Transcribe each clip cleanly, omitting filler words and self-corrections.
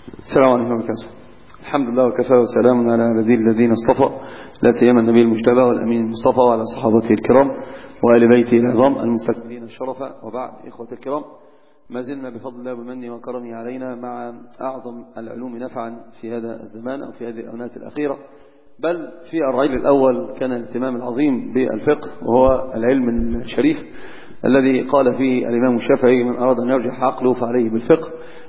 السلام عليكم ورحمة الله. الحمد لله وكفى وسلام على الذين اصطفى، لا سيما النبي المجتبى والأمين المصطفى وعلى صحابته الكرام وآل بيته العظام المستكبرين الشرف. وبعد، إخوة الكرام، ما زلنا بفضل الله ومنه وكرمه علينا مع أعظم العلوم نفعا في هذا الزمان أو في هذه الآونات الأخيرة، بل في الرعيل الأول كان الاهتمام العظيم بالفقه، وهو العلم الشريف الذي قال فيه الإمام الشافعي: من أراد أن يرجح عقله فعليه بالفقه.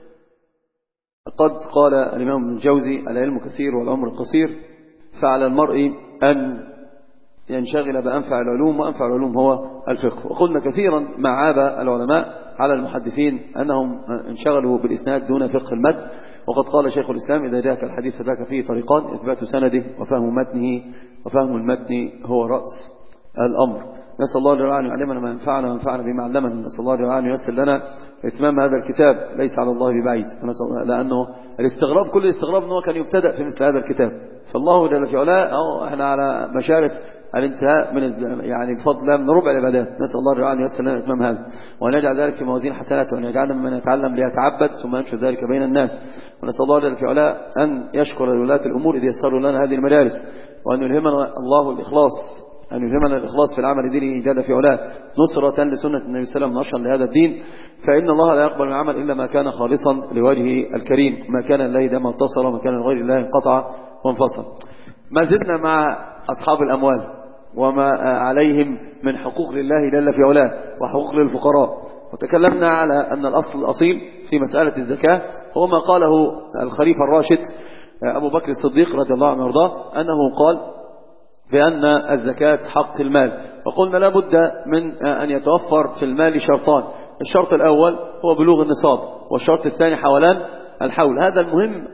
قد قال الإمام ابن الجوزي: العلم كثير والعمر قصير، فعلى المرء أن ينشغل بأنفع العلوم، وأنفع العلوم هو الفقه. وقلنا كثيرا ما عاب العلماء على المحدثين أنهم انشغلوا بالإسناد دون فقه المتن، وقد قال شيخ الإسلام: إذا جاءك الحديث فذاك فيه طريقان: إثبات سنده وفهم متنه، وفهم المتن هو رأس الأمر. نسأل الله جل وعلا أن يعلمنا ما ينفعنا وينفعنا بما علمنا. نسأل الله جل وعلا أن ييسر لنا إتمام هذا الكتاب، ليس على الله ببعيد، لأنه الاستغراب، كل الاستغراب أنه كان يبتدأ في مثل هذا الكتاب، فالله جل في علاه احنا على مشارف الانتهاء من يعني بفضل الله من ربع العبادات. نسأل الله جل وعلا أن ييسر لنا إتمام هذا، وأن يجعل ذلك في موازين حسناته، وأن يجعلنا ممن يتعلم ليتعبد ثم ينشر ذلك بين الناس. ونسأل الله جل في علاه أن يشكر ولاة الأمور إذ يسروا لنا هذه المدارس، وأن يلهمنا الله الإخلاص، أن يلهمنا الإخلاص في العمل دينه جل في علاه، نصرة لسنة النبي صلى الله عليه وسلم، نشرا لهذا الدين. فإن الله لا يقبل من عمل إلا ما كان خالصا لوجهه الكريم، ما كان لله دام اتصل، وما كان لغير الله انقطع وانفصل. ما زلنا مع أصحاب الأموال وما عليهم من حقوق لله جل في علاه وحقوق للفقراء، وتكلمنا على أن الأصل الأصيل في مسألة الزكاة هو ما قاله الخليفة الراشد أبو بكر الصديق رضي الله عنه وارضاه، أنه قال بأن الزكاة حق المال. وقلنا لا بد من أن يتوفر في المال شرطان: الشرط الأول هو بلوغ النصاب، والشرط الثاني حولان الحول. هذا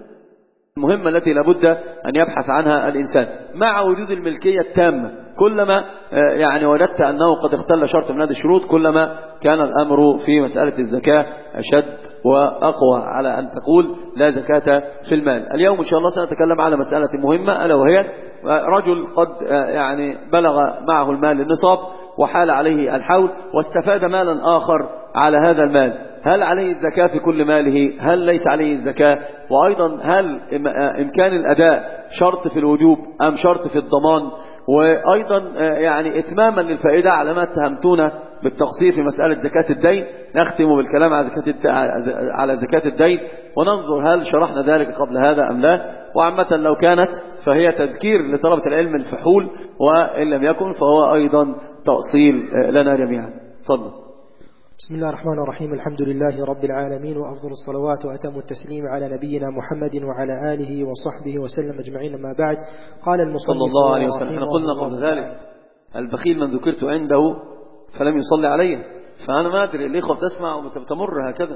المهمة التي لابد أن يبحث عنها الإنسان مع وجود الملكية التامة. كلما يعني وجدت أنه قد اختل شرط من هذه الشروط، كلما كان الأمر في مسألة الزكاة أشد وأقوى على أن تقول لا زكاة في المال. اليوم إن شاء الله سنتكلم على مسألة مهمة، ألا وهي رجل قد يعني بلغ معه المال النصاب وحال عليه الحول، واستفاد مالا آخر على هذا المال. هل عليه الزكاة في كل ماله؟ هل ليس عليه الزكاة؟ وأيضا هل إمكان الأداء شرط في الوجوب أم شرط في الضمان؟ وأيضا يعني إتماما للفائدة على ما اتهمتونا بالتقصير في مسألة زكاة الدين، نختم بالكلام على زكاة الدين، وننظر هل شرحنا ذلك قبل هذا أم لا. وعامة لو كانت فهي تذكير لطلبة العلم الفحول، وإن لم يكن فهو أيضا تأصيل لنا جميعا. تفضل. بسم الله الرحمن الرحيم. الحمد لله رب العالمين، وأفضل الصلوات وأتم التسليم على نبينا محمد وعلى آله وصحبه وسلم أجمعين. ما بعد، قال المصنف صلى الله عليه وسلم: احنا قلنا قبل ذلك: البخيل من ذكرت عنده فلم يصلي عليه. فأنا ما أدري الإخوة تسمع وتمر هكذا.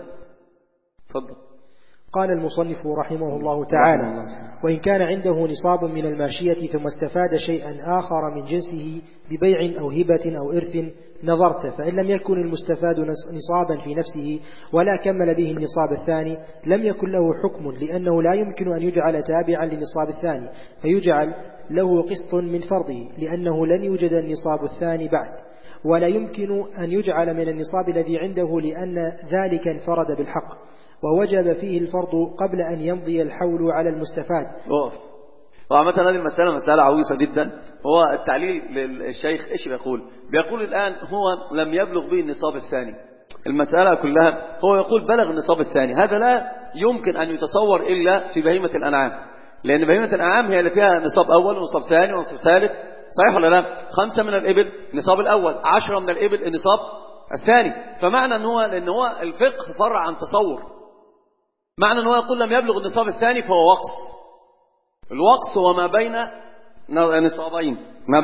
تفضل. قال المصنف رحمه الله تعالى: وإن كان عنده نصاب من الماشية ثم استفاد شيئا آخر من جنسه ببيع أو هبة أو إرث نظرت، فإن لم يكن المستفاد نصابا في نفسه ولا كمل به النصاب الثاني لم يكن له حكم، لأنه لا يمكن أن يجعل تابعا للنصاب الثاني فيجعل له قسط من فرضه، لأنه لن يوجد النصاب الثاني بعد، ولا يمكن أن يجعل من النصاب الذي عنده لأن ذلك انفرد بالحق، ووجب فيه الفرض قبل أن يمضي الحول على المستفاد. وعامة هذه المسألة مسألة عويصة جدا. هو التعليل للشيخ إيش بيقول الآن هو لم يبلغ به النصاب الثاني. المسألة كلها هو يقول بلغ النصاب الثاني، هذا لا يمكن أن يتصور إلا في بهيمة الأنعام، لأن بهيمة الأنعام هي اللي فيها نصاب أول ونصاب ثاني ونصاب ثالث، صحيح ولا لا؟ 5 من الإبل النصاب الأول، 10 من الإبل النصاب الثاني. فمعنى أن هو، لأن هو الفقه فرع عن تصور، معنى أن هو يقول لم يبلغ النصاب الثاني فهو وقص. الوقص هو ما بين نصابين،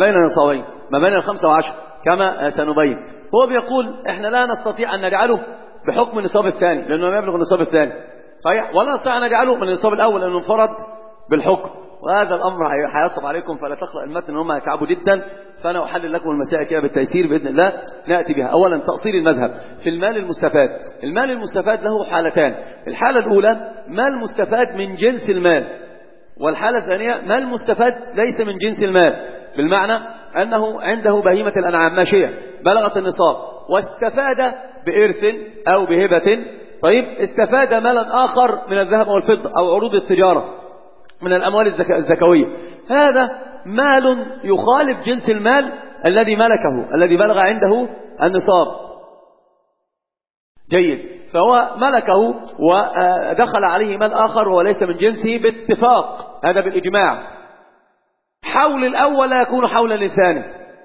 ما بين 5 و10 كما سنبين. هو بيقول احنا لا نستطيع أن نجعله بحكم النصاب الثاني لأنه لم يبلغ النصاب الثاني، صحيح، ولا نستطيع أن نجعله من النصاب الأول لأنه انفرد بالحكم. وهذا الأمر هيصعب عليكم، فلا تقرأ المتن، هم هيتعبوا جدا. فأنا أحلل لكم المسائل كده بالتيسير بإذن الله نأتي بها. أولا، تأصيل المذهب في المال المستفاد. المال المستفاد له حالتان: الحالة الأولى مال مستفاد من جنس المال، والحالة الثانية مال مستفاد ليس من جنس المال، بالمعنى أنه عنده بهيمة الأنعام ماشية بلغت النصاب واستفاد بإرث أو بهبة طيب استفاد مالا آخر من الذهب والفضة أو عروض التجارة من الأموال الزكوية، هذا مال يخالف جنس المال الذي ملكه الذي بلغ عنده النصاب. جيد، فهو ملكه ودخل عليه مال آخر وليس من جنسه باتفاق، هذا بالإجماع. حول الأول لا يكون حولا للثاني،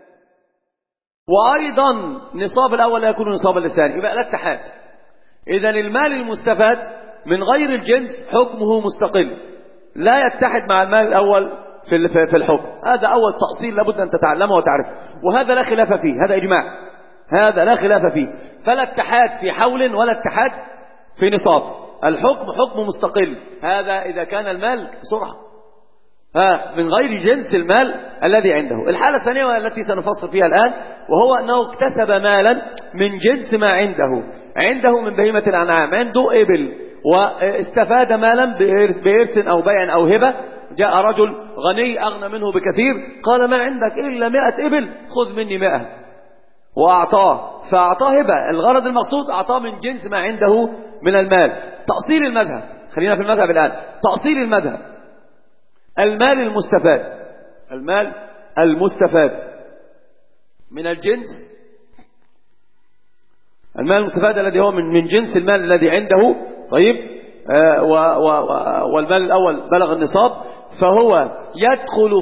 وأيضا نصاب الأول لا يكون نصابا للثاني، يبقى لا اتحاد. إذن المال المستفاد من غير الجنس حكمه مستقل، لا يتحد مع المال الأول في الحكم. هذا أول تأصيل لابد أن تتعلمه وتعرفه، وهذا لا خلاف فيه، هذا إجماع، هذا لا خلاف فيه. فلا اتحاد في حول ولا اتحاد في نصاب، الحكم حكم مستقل، هذا إذا كان المال سرعة من غير جنس المال الذي عنده. الحالة الثانية والتي سنفصل فيها الآن، وهو أنه اكتسب مالا من جنس ما عنده من بهيمة الأنعام، عنده إبل واستفاد مالا بإرث أو بيع أو هبة. جاء رجل غني أغنى منه بكثير، قال ما عندك إلا 100 إبل، خذ مني 100، وأعطاه، فأعطاه هبة. الغرض المقصود أعطاه من جنس ما عنده من المال. تأصيل المذهب، خلينا في المذهب الآن. تأصيل المذهب، المال المستفاد من الجنس، المال المستفاد الذي هو من جنس المال الذي عنده، طيب، والمال الأول بلغ النصاب، فهو يدخل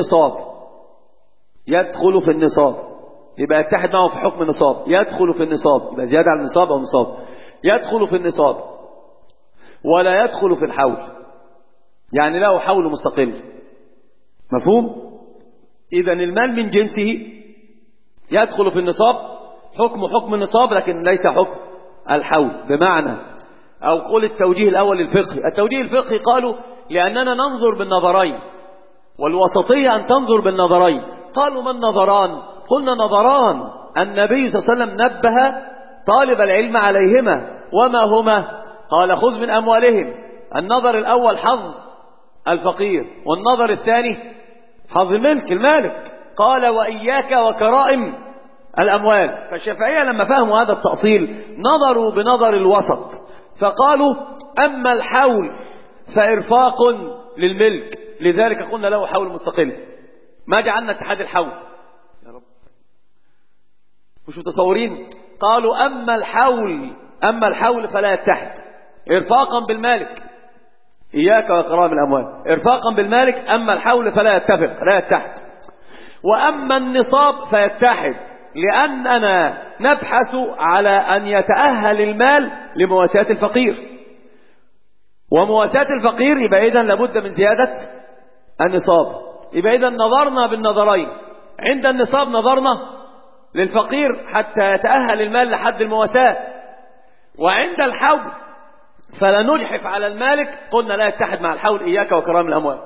في النصاب، يبقى يتحد معه في حكم النصاب، يدخل في النصاب، يبقى زيادة على النصاب أو نصاب، يدخل في النصاب ولا يدخل في الحول، يعني له حول مستقل. مفهوم؟ إذن المال من جنسه يدخل في النصاب، حكم النصاب لكن ليس حكم الحول. بمعنى، أو قول التوجيه الأول الفقهي، التوجيه الفقهي قالوا لأننا ننظر بالنظرين، والوسطية أن تنظر بالنظرين. قالوا ما النظران؟ قلنا نظران النبي صلى الله عليه وسلم نبه طالب العلم عليهما، وما هما؟ قال خذ من أموالهم. النظر الأول حظ الفقير، والنظر الثاني حظ المالك. قال وإياك وكرائم الأموال. فالشافعية لما فهموا هذا التأصيل نظروا بنظر الوسط، فقالوا أما الحول فإرفاق للملك، لذلك قلنا له حول مستقل، ما جعلنا اتحاد الحول. يا رب مش متصورين؟ قالوا أما الحول فلا يتحد، إرفاقا بالمالك، إياك وكرائم الأموال، إرفاقا بالمالك. أما الحول فلا يتحد. وأما النصاب فيتحد، لأننا نبحث على أن يتأهل المال لمواساة الفقير، ومواساة الفقير يبقى إذن لابد من زيادة النصاب. يبقى إذن نظرنا بالنظرين، عند النصاب نظرنا للفقير حتى يتأهل المال لحد المواساة، وعند الحول فلا نجحف على المالك، قلنا لا يتحد مع الحول، إياك وكرائم الأموال.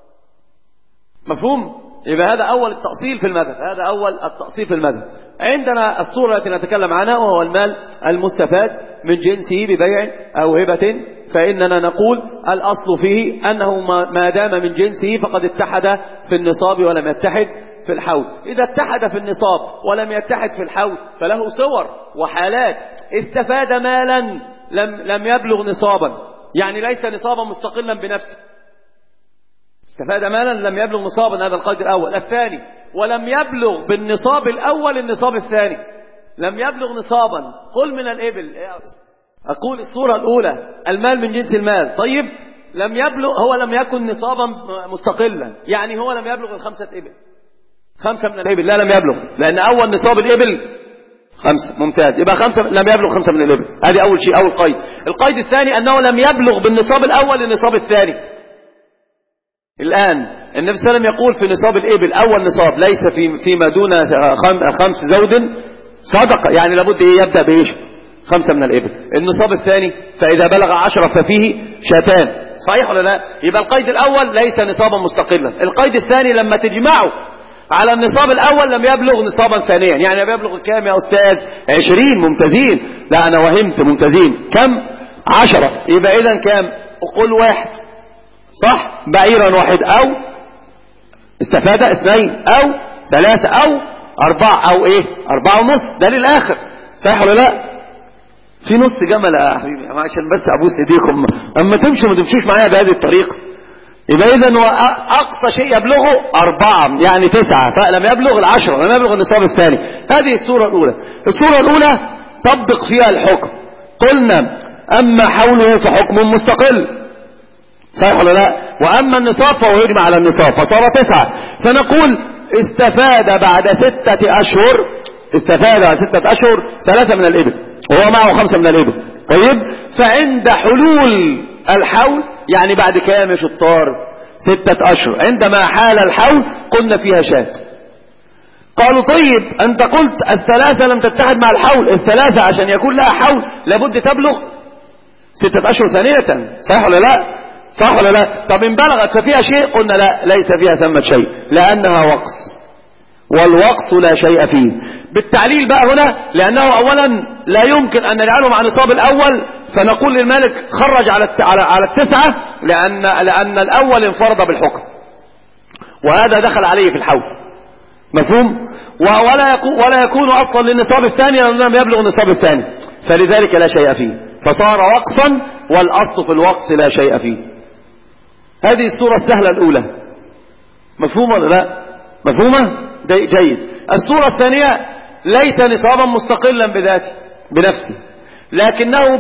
مفهوم؟ يبقى هذا أول التأصيل في المذهب. عندنا الصورة التي نتكلم عنها، وهو المال المستفاد من جنسه ببيع أو هبة، فإننا نقول الأصل فيه أنه ما دام من جنسه فقد اتحد في النصاب ولم يتحد في الحول. إذا اتحد في النصاب ولم يتحد في الحول فله صور وحالات. استفاد مالا لم يبلغ نصابا، يعني ليس نصابا مستقلا بنفسه، استفاد مالا لم يبلغ نصابا، هذا القيد الأول. الثاني، ولم يبلغ بالنصاب الأول النصاب الثاني، لم يبلغ نصابا. قل من الإبل، أقول الصورة الأولى المال من جنس المال، طيب، لم يبلغ، هو لم يكن نصابا مستقلا، يعني هو لم يبلغ 5 إبل، 5 من الإبل، لا لم يبلغ، لأن أول نصاب الإبل 5، ممتاز، يبقى 5 لم يبلغ 5 من الإبل، هذه أول شيء، أول قيد. القيد الثاني أنه لم يبلغ بالنصاب الأول النصاب الثاني. الآن النبي صلى الله عليه وسلم يقول في نصاب الإبل أول نصاب ليس فيما دون 5 زود صدقة، يعني لابد يبدأ بإيش؟ 5 من الإبل. النصاب الثاني فإذا بلغ 10 ففيه شاتان، صحيح ولا لا؟ يبقى القيد الأول ليس نصابا مستقلا. القيد الثاني لما تجمعه على النصاب الأول لم يبلغ نصابا ثانيا، يعني لم يبلغ كام يا أستاذ؟ 20، ممتازين، لا أنا وهمت، ممتازين، كم؟ 10. يبقى إذن كام؟ أقول 1، صح؟ بعيرا 1 أو استفاد 2 أو 3 أو 4 أو إيه؟ 4.5، ده للآخر، صحيح ولا لا؟ في نص جمل يا حبيبي عشان بس ابوس ايديكم، اما تمشوا ما تمشوش معايا بهذه الطريقه. يبقى اذا هو اقصى شيء يبلغه 4 يعني 9، فلم يبلغ 10، لم يبلغ النصاب الثاني. هذه الصورة الاولى. الصورة الاولى طبق فيها الحكم. قلنا اما حوله فحكم مستقل، صحيح ولا لا؟ واما النصاب فهو يجمع على النصاب فصار 9. فنقول استفاد بعد 6 اشهر، استفاد بعد 6 اشهر 3 من الابل وهو معه 5 من الابل. طيب، فعند حلول الحول يعني بعد كام يا شطار؟ 6 اشهر. عندما حال الحول قلنا فيها شاة. قالوا طيب انت قلت 3 لم تتحد مع الحول، 3 عشان يكون لها حول لابد تبلغ 6 اشهر ثانية، صحيح ولا لا؟ صح ولا لا؟ طب ان بلغت ففيها شيء؟ قلنا لا، ليس فيها ثمة شيء لانها وقص، والوقص لا شيء فيه. بالتعليل بقى هنا، لانه اولا لا يمكن ان نجعله مع نصاب الاول، فنقول للمالك خرج على 9 لان الاول انفرد بالحكم وهذا دخل عليه في الحول، مفهوم؟ ولا يكون اصلا للنصاب الثاني لانه لم يبلغ النصاب الثاني، فلذلك لا شيء فيه، فصار وقصا والاصل في الوقص لا شيء فيه. هذه الصورة السهلة الاولى، مفهومة ولا لا؟ مفهومة؟ جيد. الصورة الثانية ليس نصابا مستقلا بذاته بنفسه، لكنه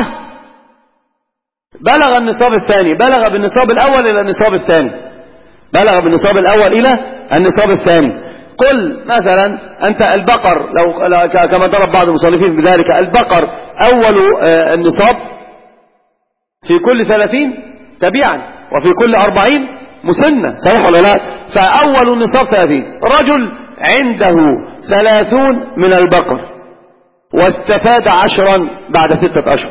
بلغ النصاب الثاني، بلغ بالنصاب الأول إلى النصاب الثاني، بلغ بالنصاب الأول إلى النصاب الثاني. قل مثلا أنت البقر، لو كما ضرب بعض المصنفين بذلك، البقر أول النصاب في كل 30 تبيعا وفي كل 40 مسنة، صحيح ولا لا؟ فأول النصاب 30. رجل عنده 30 من البقر واستفاد 10 بعد 6 أشهر،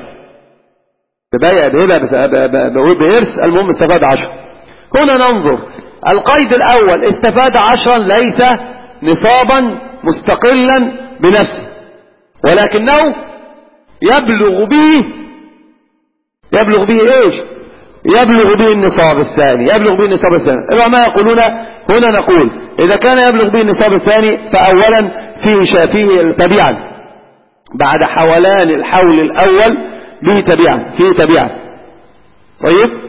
بإرث، المهم استفاد 10. هنا ننظر القيد الأول، استفاد 10 ليس نصابا مستقلا بنفسه، ولكنه يبلغ به ايش؟ يبلغ به النصاب الثاني، يبلغ به النصاب الثاني. العلماء يقولون هنا نقول إذا كان يبلغ به النصاب الثاني فأولا فيه تبيعا بعد حولان الحول الأول به تبيعا، فيه تبيعا. طيب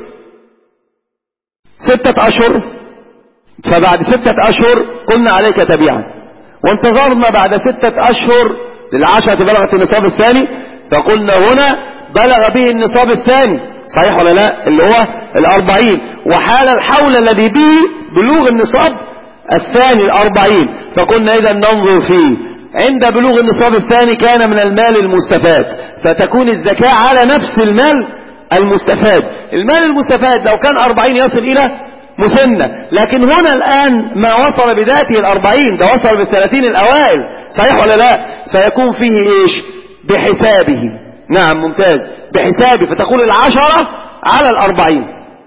6 أشهر، فبعد 6 أشهر قلنا عليك تبيعا، وانتظرنا بعد 6 أشهر لل10 بلغت النصاب الثاني، فقلنا هنا بلغ به النصاب الثاني، صحيح ولا لا؟ اللي هو 40، وحال الحول الذي به بلوغ النصاب الثاني 40. فقلنا إذا ننظر فيه عند بلوغ النصاب الثاني كان من المال المستفاد، فتكون الزكاة على نفس المال المستفاد. المال المستفاد لو كان 40 يصل إلى مسنة، لكن هنا الآن ما وصل بذاته 40 ده وصل بال30 الأوائل، صحيح ولا لا؟ فيكون فيه إيش؟ بحسابه. نعم ممتاز، بحسابه. فتقول 10 على 40،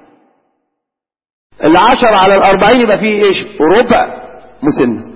10 على 40 يبقى فيه إيش؟ ربع مسنة.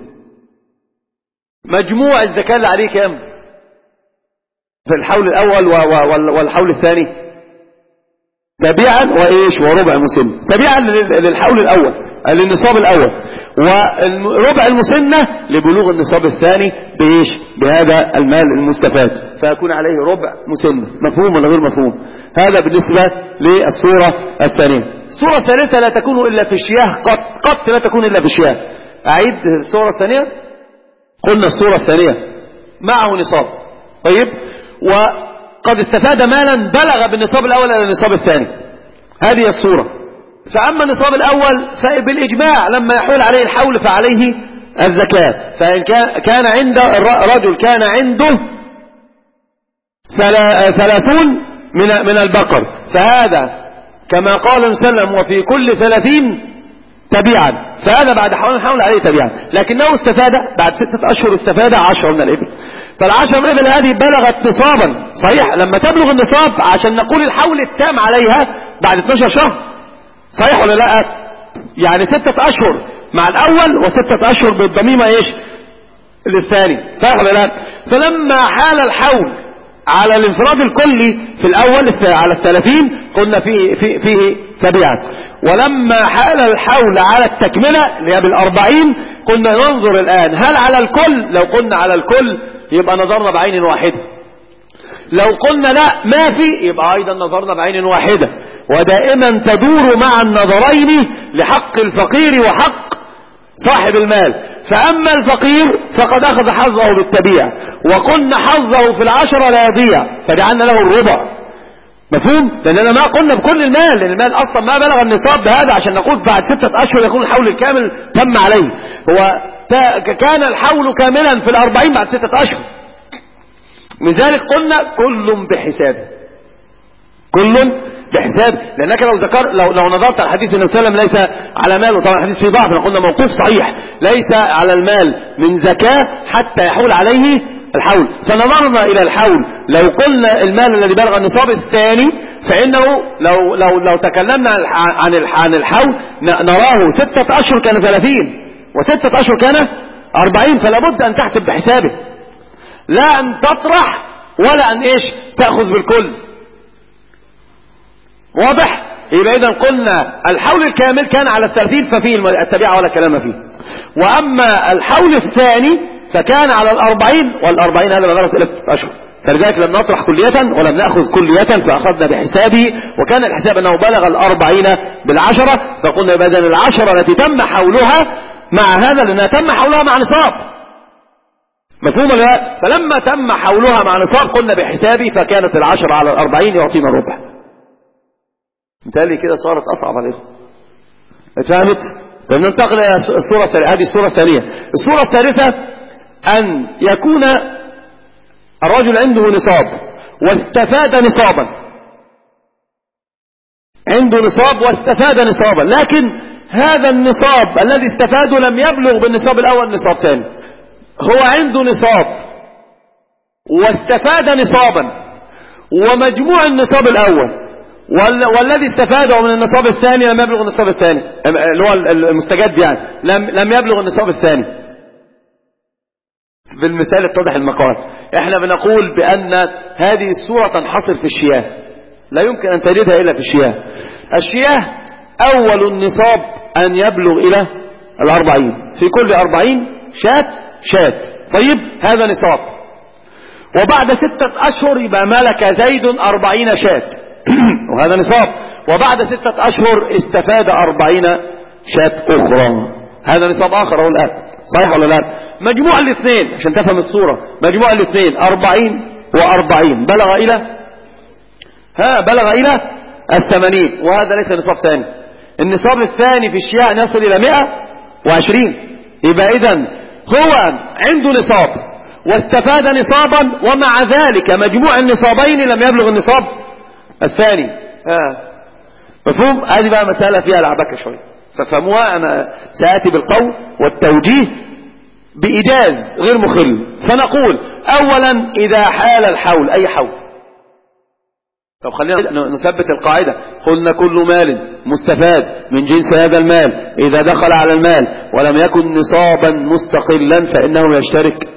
مجموع الزكاة اللي عليه كام في الحول الأول والحول الثاني؟ تبيعا وإيش؟ وربع مسنة. تبيعا للحول الأول للنصاب الأول، وربع المسنة لبلوغ النصاب الثاني بإيش؟ بهذا المال المستفاد، فيكون عليه ربع مسنة. مفهوم ولا غير مفهوم؟ هذا بالنسبة للصورة الثانية. الصورة الثالثة لا تكون إلا في الشياه، قط لا تكون إلا في الشياه. أعيد الصورة الثانية. قلنا الصورة الثانية معه نصاب، طيب، وقد استفاد مالا بلغ بالنصاب الأول إلى النصاب الثاني، هذه الصورة. فأما النصاب الأول فبالإجماع لما يحول عليه الحول فعليه الزكاة. فإن كان عند رجل كان عنده 30 من البقر، فهذا كما قال وسلم وفي كل 30 تبيعا، فهذا بعد حول عليه تبيعا، لكنه استفاد بعد 6 أشهر استفاد 10 من الإبل. فال10 من الإبل هذه بلغت نصابا، صحيح لما تبلغ النصاب عشان نقول الحول التام عليها بعد 12 شهر، صحيح ولا لا؟ يعني 6 أشهر مع الأول و6 أشهر بالضميمة ايش؟ للثاني، صحيح ولا لا؟ فلما حال الحول على الانفراد الكلي في الأول على 30 قلنا فيه تبيعا، ولما حال الحول على التكملة اللي هي بال40 قلنا ننظر الآن هل على الكل. لو قلنا على الكل يبقى نظرنا بعين واحدة، لو قلنا لا ما في يبقى أيضا نظرنا بعين واحدة، ودائما تدور مع النظرين لحق الفقير وحق صاحب المال. فأما الفقير فقد أخذ حظه بالتبيع، وقلنا حظه في 10 لا يضيع فجعلنا له الربع. مفهوم؟ لأننا ما قلنا بكل المال، لأن المال أصلا ما بلغ النصاب بهذا عشان نقول بعد 6 أشهر يكون الحول الكامل تم عليه. هو كان الحول كاملا في 40 بعد 6 أشهر. لذلك قلنا كل بحسابه، كل بحساب. لأنك لو نظرت على حديث النبي صلى الله عليه وسلم ليس على مال، وطبعا الحديث فيه ضعف، قلنا موقوف صحيح، ليس على المال من زكاة حتى يحول عليه الحول. فنظرنا إلى الحول، لو قلنا المال الذي بلغ النصاب الثاني فإنه لو تكلمنا عن الحول نراه 6 أشهر كان 30 و6 أشهر كان 40، فلا بد أن تحسب بحسابه، لا أن تطرح ولا أن تأخذ بالكل. واضح؟ يبقى إذن قلنا الحول الكامل كان على 30 ففيه التبيعة ولا كلام فيه، وأما الحول الثاني فكان على 40، وال40 هذا بلغت إلى 6 أشهر. فلذلك لم نطرح كلية ولم نأخذ كلية، فأخذنا بحسابه، وكان الحساب أنه بلغ 40 ب10، فقلنا يبقى إذن 10 التي تم حولها مع هذا، لأنها تم حولها مع نصاب. مفهوم ولا لا؟ فلما تم حولها مع نصاب قلنا بحسابه، فكانت 10 على 40 يعطينا الربع. مثالي كده صارت أصعب عليكم. اتفهمت؟ ننتقل إلى الصورة الثانية. هذه الصورة الثانية. الصورة الثالثة أن يكون الرجل عنده نصاب واستفاد نصابا، عنده نصاب واستفاد نصابا، لكن هذا النصاب الذي استفاده لم يبلغ بالنصاب الأول نصاب ثاني. هو عنده نصاب واستفاد نصابا، ومجموع النصاب الأول والذي استفاده من النصاب الثاني لم يبلغ النصاب الثاني، اللي هو المستجد يعني لم يبلغ النصاب الثاني. بالمثال اتضح المقال. احنا بنقول بأن هذه الصورة تنحصر في الشياه، لا يمكن أن تجدها إلا في الشياه. الشياه أول النصاب أن يبلغ إلى 40، في كل 40 شاة. طيب هذا نصاب، وبعد 6 أشهر يبقى ملك زيد 40 شاة وهذا نصاب، وبعد 6 أشهر استفاد 40 شاة أخرى، هذا نصاب آخر هو الآن. صحيح ولا لا؟ مجموع الاثنين عشان تفهم الصورة، مجموع الاثنين 40 و40 بلغ إلى 80، وهذا ليس نصاب ثاني. النصاب الثاني في الشياء يصل إلى 120. يبقى إذن هو عنده نصاب واستفاد نصابا، ومع ذلك مجموع النصابين لم يبلغ النصاب الثاني. مفهوم؟ هذه بقى مسألة فيها لعبكة شوية، ففهموها. أنا سآتي بالقول والتوجيه بإيجاز غير مخل. فنقول أولا إذا حال الحول، أي حول. طب خلينا نثبت القاعدة. قلنا كل مال مستفاد من جنس هذا المال إذا دخل على المال ولم يكن نصابا مستقلا فإنه يشترك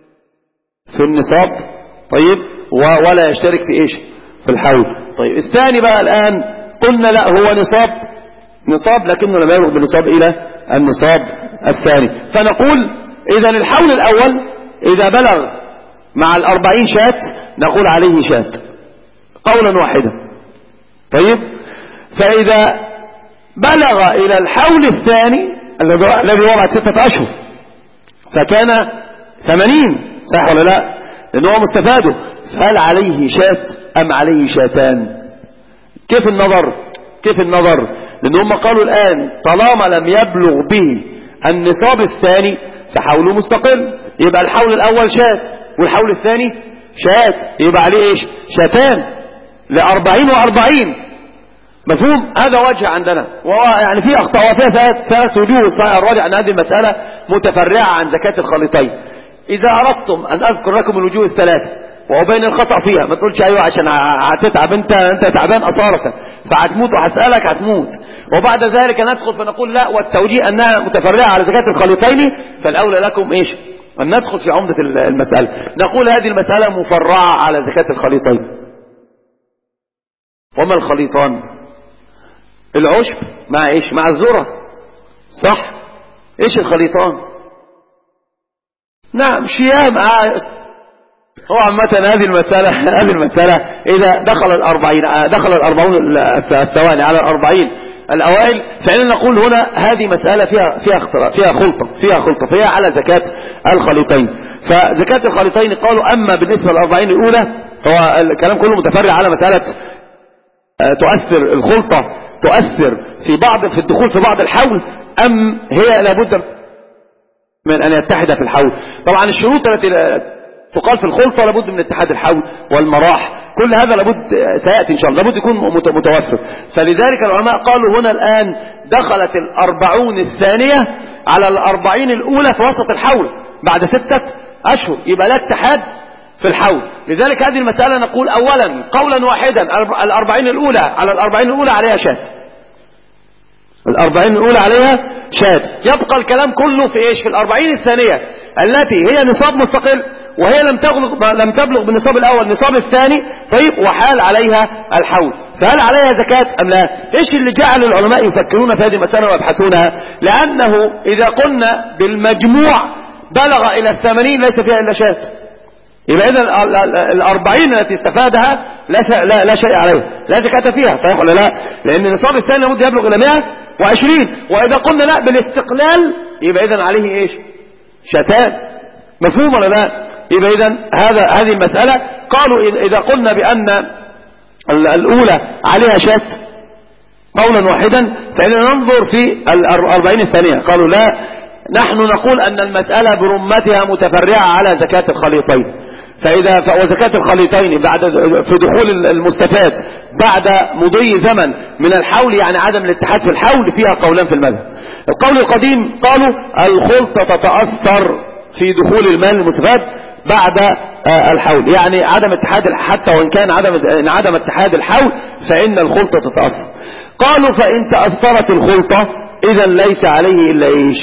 في النصاب. طيب ولا يشترك في في الحول. طيب الثاني بقى الآن قلنا لا، هو نصاب لكنه لم يبلغ بالنصاب إلى النصاب الثاني. فنقول إذا الحول الأول إذا بلغ مع 40 شاة نقول عليه شاة قولا واحدا. طيب فإذا بلغ إلى الحول الثاني الذي هو بعد 6 أشهر فكان 80، صح ولا لا؟ لأنه هو مستفاده، فهل عليه شاة أم عليه شاتان؟ كيف النظر؟ لأن هم قالوا الآن طالما لم يبلغ به النصاب الثاني فحوله مستقل، يبقى الحول الأول شات والحول الثاني شات، يبقى عليه شاتان ل40 و40. مفهوم؟ هذا وجه عندنا، يعني في أخطاء وفيها 3 وجوه. الصحيح الراجع أن هذه المسألة متفرعة عن زكاة الخليطين. إذا أردتم أن أذكر لكم الوجوه ال3 وأبين الخطأ فيها، ما تقولش أيوة عشان هتتعب انت تعبان أصارة فهتموت وهتسألك هتموت، وبعد ذلك ندخل فنقول لا، والتوجيه أنها متفرعة على زكاة الخليطين، فالأولى لكم أن ندخل في عمدة المسألة. نقول هذه المسألة مفرعة على زكاة الخليطين. وما الخليطان؟ العشب مع مع الذرة، صح؟ الخليطان؟ نعم شياه هو عامة هذه المسألة إذا دخل الأربعون الثواني على 40 الأوائل، فإننا نقول هنا هذه مسألة فيها خلطة فهي على زكاة الخليطين. فزكاة الخليطين قالوا أما بالنسبة لل40 الأولى هو الكلام كله متفرع على مسألة تؤثر الخلطة تؤثر في الدخول في بعض الحول، أم هي لابد من أن يتحد في الحول. طبعا الشروط التي تقال في الخلطة لابد من اتحاد الحول والمراح، كل هذا لابد سيأتي إن شاء الله، لابد يكون متوفر. فلذلك العلماء قالوا هنا الآن دخلت 40 الثانية على 40 الأولى في وسط الحول بعد 6 أشهر، يبقى لا اتحاد في الحول. لذلك هذه المسألة نقول أولا قولا واحدا 40 الأولى على 40 الأولى عليها شات، 40 الأولى عليها شات. يبقى الكلام كله في إيش؟ في 40 الثانية التي هي نصاب مستقل، وهي لم تبلغ بالنصاب الأول نصاب الثاني، طيب وحال عليها الحول، فهل عليها زكاة أم لا؟ إيش اللي جعل العلماء يفكرون في هذه المسألة ويبحثونها؟ لأنه إذا قلنا بالمجموع بلغ إلى 80 ليس فيها إلا شات، يبقى إذا 40 التي استفادها لا شيء عليها، لا زكاة فيها، صحيح ولا لا؟ لأن النصاب الثاني لابد يبلغ إلى 120، وإذا قلنا لا بالاستقلال يبقى إذا عليه إيش؟ شتان. مفهوم ولا لا؟ يبقى إذا هذه المسألة قالوا إذا قلنا بأن الأولى عليها شات قولا واحدا فإننا ننظر في 40 الثانية. قالوا لا، نحن نقول أن المسألة برمتها متفرعة على زكاة الخليطين، وزكاة الخليطين في دخول المستفاد بعد مضي زمن من الحول، يعني عدم الاتحاد في الحول، فيها قولان في المذهب. القول القديم قالوا الخلطة تتأثر في دخول المال المستفاد بعد الحول، يعني عدم اتحاد، حتى وإن كان عدم اتحاد الحول فإن الخلطة تتأثر. قالوا فإن تأثرت الخلطة إذا ليس عليه إلا إيش؟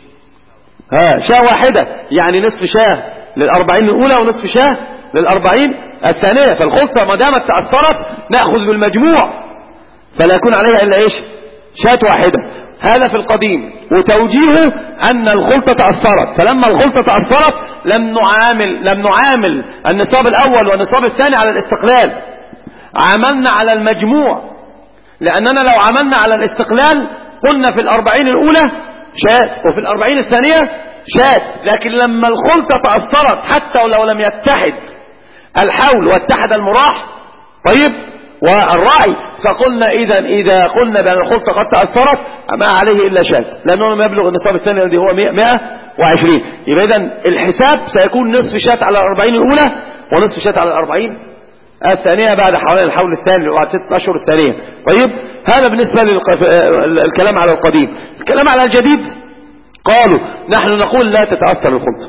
شاة واحدة، يعني نصف شاة لل40 الأولى ونصف شاة لل40 الثانية. فالخلطة ما دامت تأثرت نأخذ بالمجموع فلا يكون عليها إلا إيش؟ شاة واحدة. هذا في القديم. وتوجيهه أن الخلطة تأثرت، فلما الخلطة تأثرت لم نعامل النصاب الأول والنصاب الثاني على الاستقلال، عملنا على المجموع، لأننا لو عملنا على الاستقلال قلنا في 40 الأولى شات وفي 40 الثانية شات، لكن لما الخلطة تأثرت حتى ولو لم يتحد الحول واتحد المراح طيب والرعي، فقلنا إذا قلنا بأن الخلطة قد تأثرت ما عليه إلا شات، لأنه لم يبلغ النصاب الثاني الذي هو 120. يبقى إذن الحساب سيكون نصف شات على 40 الأولى ونصف شات على 40 الثانية بعد حوالي الحول الثاني وبعد 6 أشهر الثانية. طيب هذا بالنسبة للكلام على القديم. الكلام على الجديد قالوا نحن نقول لا تتأثر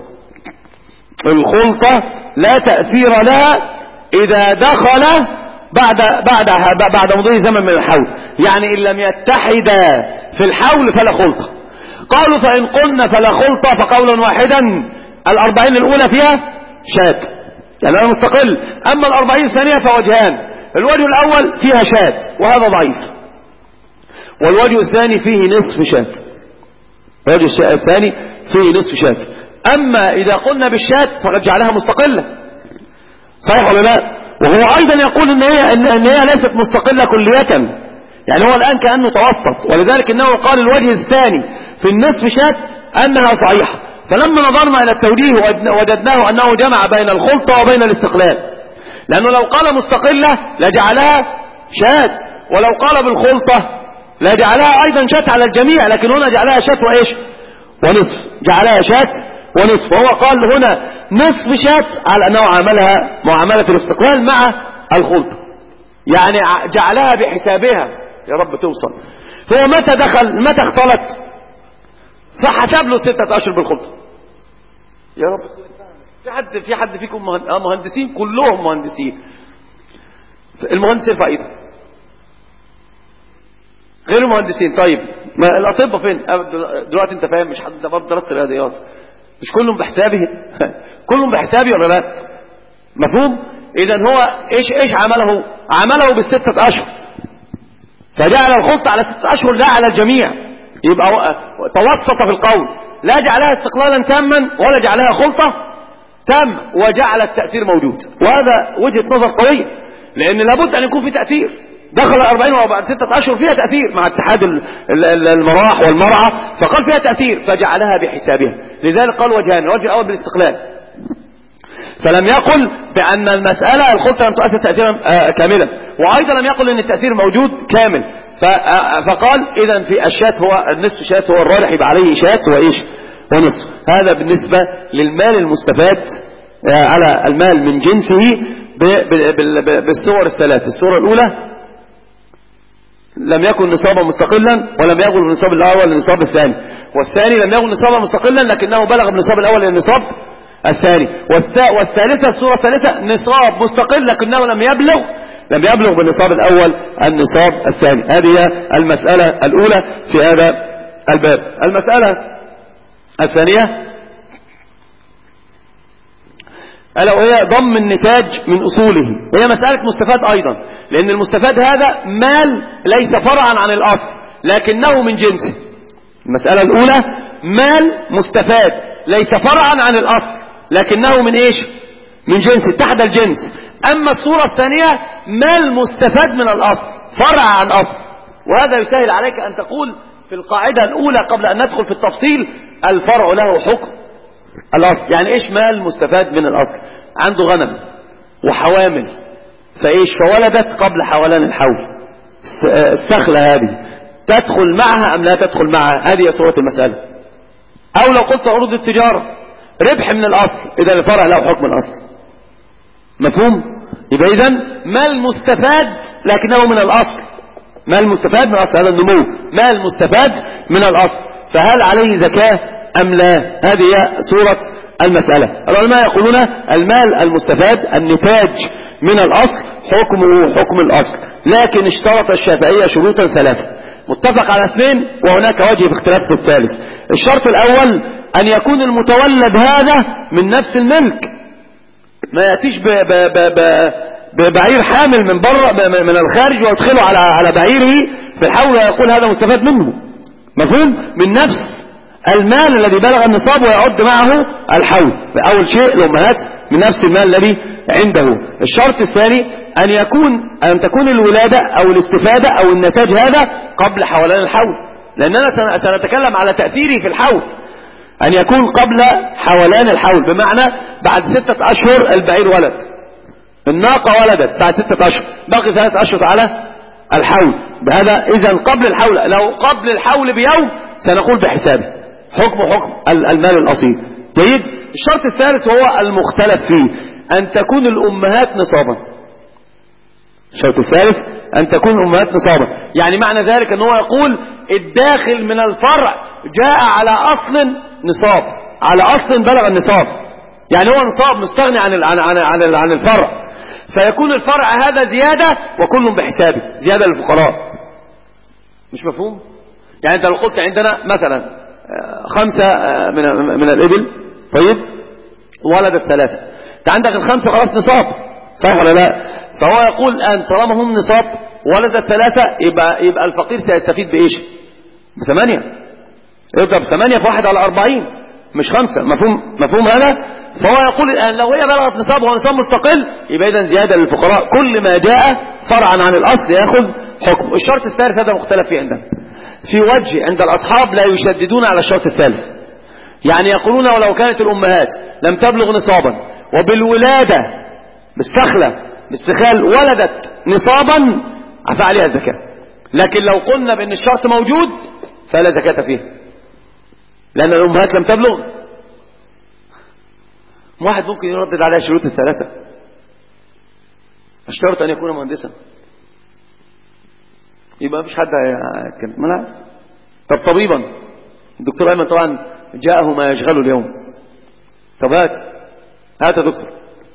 الخلطة لا تأثير لها إذا دخل بعد مضي زمن من الحول، يعني إن لم يتحد في الحول فلا خلطة. قالوا فإن قلنا فلا خلطة فقولا واحدا 40 الأولى فيها شات، يعني أنا مستقل. أما 40 ثانية فوجهان، الوجه الأول فيها شات وهذا ضعيف، والوجه الثاني فيه نصف شات، الوجه الثاني فيه نصف شات. أما إذا قلنا بالشات فقد جعلها مستقلة، صحيح ولا لا؟ وهو أيضا يقول إن هي ليست مستقلة كلية، يعني هو الآن كأنه توسط، ولذلك إنه قال الوجه الثاني في النصف شات أنها صحيحة. فلما نظرنا إلى التوجيه وجدناه أنه جمع بين الخلطة وبين الاستقلال، لأنه لو قال مستقلة لجعلها شات، ولو قال بالخلطة لجعلها أيضا شات على الجميع، لكن هنا جعلها شات وإيش ونصف، جعلها شات ونصف. وهو قال هنا نصف شات على أنه عاملها معاملة الاستقلال مع الخلطة، يعني جعلها بحسابها. يا رب توصل. هو متى اختلط فحسب له 6 أشهر بالخلطة. يا رب في حد فيكم مهندسين؟ كلهم مهندسين. المهندس يرفع ايده. غير المهندسين طيب ما الأطباء فين دلوقتي؟ انت فاهم مش حد برضه درست الرياضيات، مش كلهم بحسابه كلهم بحسابي ولا لا؟ مفهوم؟ اذا هو ايش عمله بال6 أشهر، فجعل الخلطة على 6 أشهر لا على الجميع، يبقى توسط في القول، لا جعلها استقلالا تاما ولا جعلها خلطة تم وجعل التأثير موجود، وهذا وجهة نظر قوية، لأن لابد أن يكون في تأثير. دخل 40 وبعد 6 أشهر فيها تأثير مع اتحاد المراح والمرعى، فقال فيها تأثير فجعلها بحسابها. لذلك قال وجهان: الوجه الأول بالاستقلال، فلم يقل بأن المسألة الخلطة لم تؤثر تأثيرا كاملا، وأيضا لم يقل أن التأثير موجود كامل. فقال إذا في الشات هو النصف شات هو الراجح، يبقى عليه شات وإيش ونصف. هذا بالنسبة للمال المستفاد على المال من جنسه بالصور الثلاث. الصورة الأولى لم يكن نصابا مستقلا ولم يبلغ النصاب الأول للنصاب الثاني، والثاني لم يكن نصابا مستقلا لكنه بلغ بالنصاب الأول للنصاب الثاني، والثالثة الصورة الثالثة نصاب مستقل لكنه لم يبلغ بالنصاب الأول النصاب الثاني. هذه المسألة الأولى في هذا الباب. المسألة الثانية ألا وهي ضم النتاج من أصوله، وهي مسألة مستفاد أيضا، لأن المستفاد هذا مال ليس فرعا عن الأصل لكنه من جنسه. المسألة الأولى مال مستفاد ليس فرعا عن الأصل لكنه من إيش؟ من جنس، تحت الجنس. أما الصورة الثانية مال مستفاد من الأصل فرع عن أصل، وهذا يسهل عليك أن تقول في القاعدة الأولى قبل أن ندخل في التفصيل: الفرع له حكم الأصل. يعني إيش مال مستفاد من الأصل؟ عنده غنم وحوامل فإيش فولدت قبل حولان الحول، السخلة هذه تدخل معها أم لا تدخل معها؟ هذه صورة المسألة. أو لو قلت عروض التجارة ربح من الأصل، إذا الفرع له حكم الأصل. مفهوم؟ يبقى إذن مال مستفاد لكنه من الأصل، مال مستفاد من الأصل، هذا النمو مال مستفاد من الأصل، فهل عليه زكاة أم لا؟ هذه صورة المسألة. العلماء يقولون المال المستفاد النتاج من الأصل حكمه حكم الأصل، لكن اشترط الشافعية شروطا ثلاثة متفق على 2، وهناك وجه باختلاف في الثالث. الشرط الأول أن يكون المتولد هذا من نفس الملك، ما يأتيش ببعير حامل من بره من الخارج ويدخله على بعيره في الحول ويقول هذا مستفاد منه. مفهوم؟ من نفس المال الذي بلغ النصاب ويعد معه الحول. أول شيء الأمهات من نفس المال الذي عنده. الشرط الثاني أن تكون الولادة أو الاستفادة أو النتاج هذا قبل حولان الحول، لأننا سنتكلم على تأثيره في الحول. أن يكون قبل حولان الحول، بمعنى بعد 6 أشهر البعير ولد، الناقة ولدت بعد 6 أشهر، باقي 3 أشهر على الحول، بهذا إذا قبل الحول. لو قبل الحول بيوم سنقول بحسابه حكم المال الأصيل. جيد. الشرط الثالث وهو المختلف فيه أن تكون الأمهات نصابا. الشرط الثالث أن تكون الأمهات نصابا، يعني معنى ذلك أنه يقول الداخل من الفرع جاء على أصل نصاب، على أصل بلغ النصاب، يعني هو نصاب مستغني عن الفرع، فيكون الفرع هذا زيادة وكل بحسابه، زيادة للفقراء. مش مفهوم؟ يعني أنت لو قلت عندنا مثلا 5 من الإبل، طيب ولدت 3، أنت عندك ال5 خلاص نصاب، صح ولا لا؟ فهو يقول الآن طالما هم نصاب ولدت 3 يبقى الفقير سيستفيد بإيش؟ ب8، يضرب 8 في 1 على 40 مش 5. مفهوم هذا؟ فهو يقول الآن لو هي بلغت نصاب وهو نصاب مستقل يبقى إذن زيادة للفقراء، كل ما جاء فرعا عن الأصل يأخذ حكم. الشرط الثالث هذا مختلف فيه عندنا، في وجه عند الأصحاب لا يشددون على الشرط الثالث، يعني يقولون ولو كانت الأمهات لم تبلغ نصابا وبالولادة باستخال ولدت نصابا عفى عليها الزكاة، لكن لو قلنا بأن الشرط موجود فلا زكاة فيه لأن الأمهات لم تبلغ. واحد ممكن يردد عليها شروط ال3، اشترط أن يكون مهندسا، يبقى مفيش حد هيتكلم. لا. طب طبيبا، الدكتور أيمن طبعا جاءه ما يشغله اليوم. طب هات يا دكتور.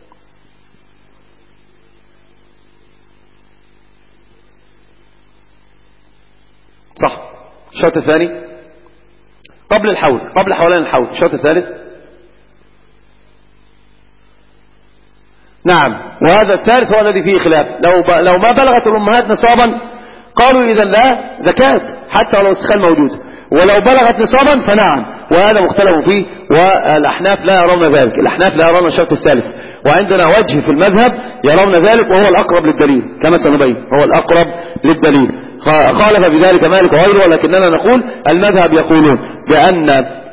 صح. الشرط الثاني قبل الحول، قبل حولان الحول. الشرط الثالث نعم، وهذا الثالث هو الذي فيه خلاف. لو ما بلغت الأمهات نصابا قالوا إذا لا زكاة حتى ولو استخال موجود، ولو بلغت نصابا فنعم، وهذا مختلف فيه، والأحناف لا يرون ذلك. الأحناف لا يرون الشرط الثالث، وعندنا وجه في المذهب يرون ذلك، وهو الأقرب للدليل كما سنبين، هو الأقرب للدليل. خالف بذلك مالك وغيره، ولكننا نقول المذهب يقولون بأن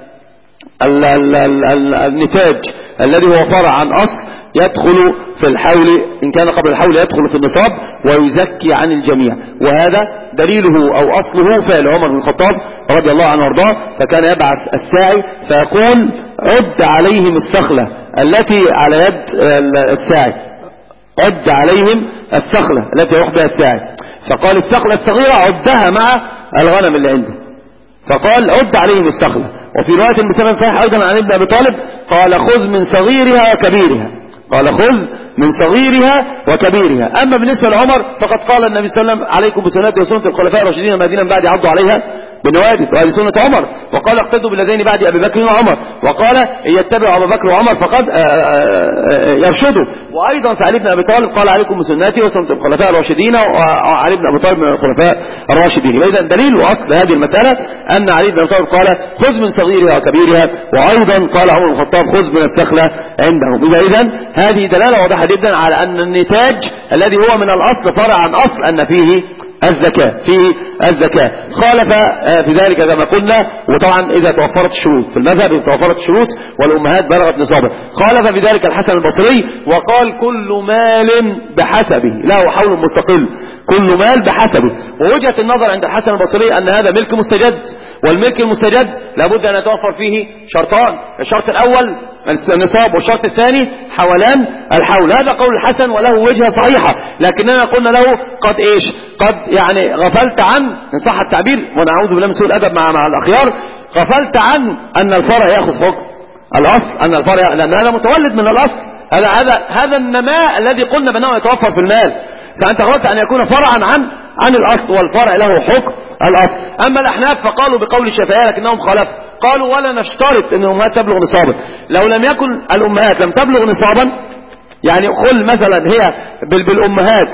النتاج الذي هو فرع عن أصل يدخل في الحول، إن كان قبل الحول يدخل في النصاب ويزكي عن الجميع، وهذا دليله أو أصله فعل عمر بن الخطاب رضي الله عنه وارضاه، فكان يبعث الساعي فيقول عد عليهم السخلة التي على يد الساعي، عد عليهم السخلة التي يروح بها الساعي، فقال السخلة الصغيرة عدها مع الغنم اللي عنده، فقال عد عليهم السخلة. وفي رواية بسند صحيح أيضا عن ابن أبي طالب قال خذ من صغيرها وكبيرها، قال خذ من صغيرها وكبيرها. أما بالنسبة لعمر فقد قال النبي صلى الله عليه وسلم عليكم بسنتي وسنة الخلفاء الراشدين المهديين بعد عضوا عليها بنواجذ، وهذه سنة عمر، وقال اقتدوا بالذين بعد أبي بكر وعمر، وقال إن يتبع أبو بكر وعمر فقد يرشدوا. وأيضا فعلي بن أبي طالب قال عليكم بسنتي وسنة الخلفاء الراشدين، وعلي بن أبي طالب من الخلفاء الراشدين. إذا دليل وأصل هذه المسألة أن علي بن أبي طالب قال خذ من صغيرها وكبيرها، وأيضا قال عمر بن الخطاب خذ من السخلة عندهم. إذا هذه دلالة واضحة جدا على أن النتاج الذي هو من الأصل فرع عن أصل أن فيه الزكاة، فيه الزكاة. خالف في ذلك كما قلنا، وطبعا إذا توفرت الشروط في المذهب، إذا توفرت الشروط والأمهات بلغت نصابه. خالف في ذلك الحسن البصري وقال كل مال بحسبه، له حول مستقل، كل مال بحسبه. ووجهة النظر عند الحسن البصري أن هذا ملك مستجد، والملك المستجد لابد أن يتوفر فيه شرطان، الشرط الأول النصاب، والشرط الثاني حولان الحول. هذا قول الحسن وله وجهة صحيحة، لكننا قلنا له قد ايش، قد يعني غفلت عن، ان صح التعبير ونعوذ بالله من سوء الادب مع الاخيار، غفلت عن ان الفرع ياخذ حكم الاصل، ان الفرع لان هذا متولد من الاصل، هذا النماء الذي قلنا بانه يتوفر في المال، فانت غلطت ان يكون فرعا عن الاصل، والفرع له حكم الاصل. اما الاحناف فقالوا بقول الشافعيه لكنهم خالفوا، قالوا ولا نشترط ان الامهات تبلغ نصابا، لو لم يكن الامهات لم تبلغ نصابا، يعني قل مثلا هي بالامهات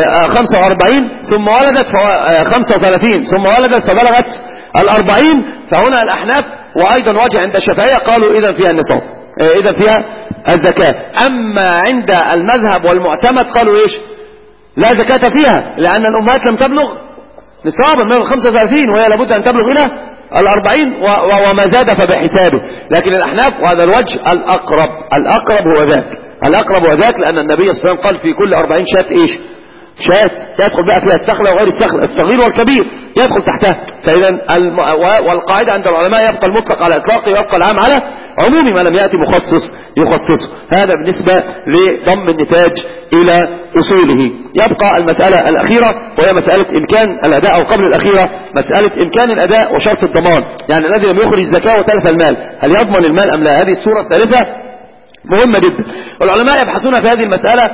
45 ثم ولدت 35 ثم ولدت فبلغت 40، فهنا الاحناف وايضا وجه عند الشافعيه قالوا اذا فيها النصاب، اذا فيها الزكاه. اما عند المذهب والمعتمد قالوا ايش، لا زكاة فيها، لأن الأمهات لم تبلغ نصابا من 35 وهي لابد أن تبلغ إلى 40 وما زاد فبحسابه. لكن الأحناف وهذا الوجه الأقرب هو ذاك، الأقرب هو ذاك، لأن النبي صلى الله عليه وسلم قال في كل 40 شاة إيش، شاة يدخل بقى فيها السخلة وغير السخلة، الصغير والكبير يدخل تحتها. فإذا والقاعدة عند العلماء يبقى المطلق على إطلاقه ويبقى العام على عمومي، ما لم يأتي مخصص يخصصه. هذا بالنسبة لضم النتاج إلى أصوله. يبقى المسألة الأخيرة وهي مسألة إمكان الأداء، أو قبل الأخيرة مسألة إمكان الأداء وشرط الضمان، يعني الذي لم يخرج الزكاة وتلف المال هل يضمن المال أم لا؟ هذه الصورة الثالثة مهمة جدا. والعلماء يبحثون في هذه المسألة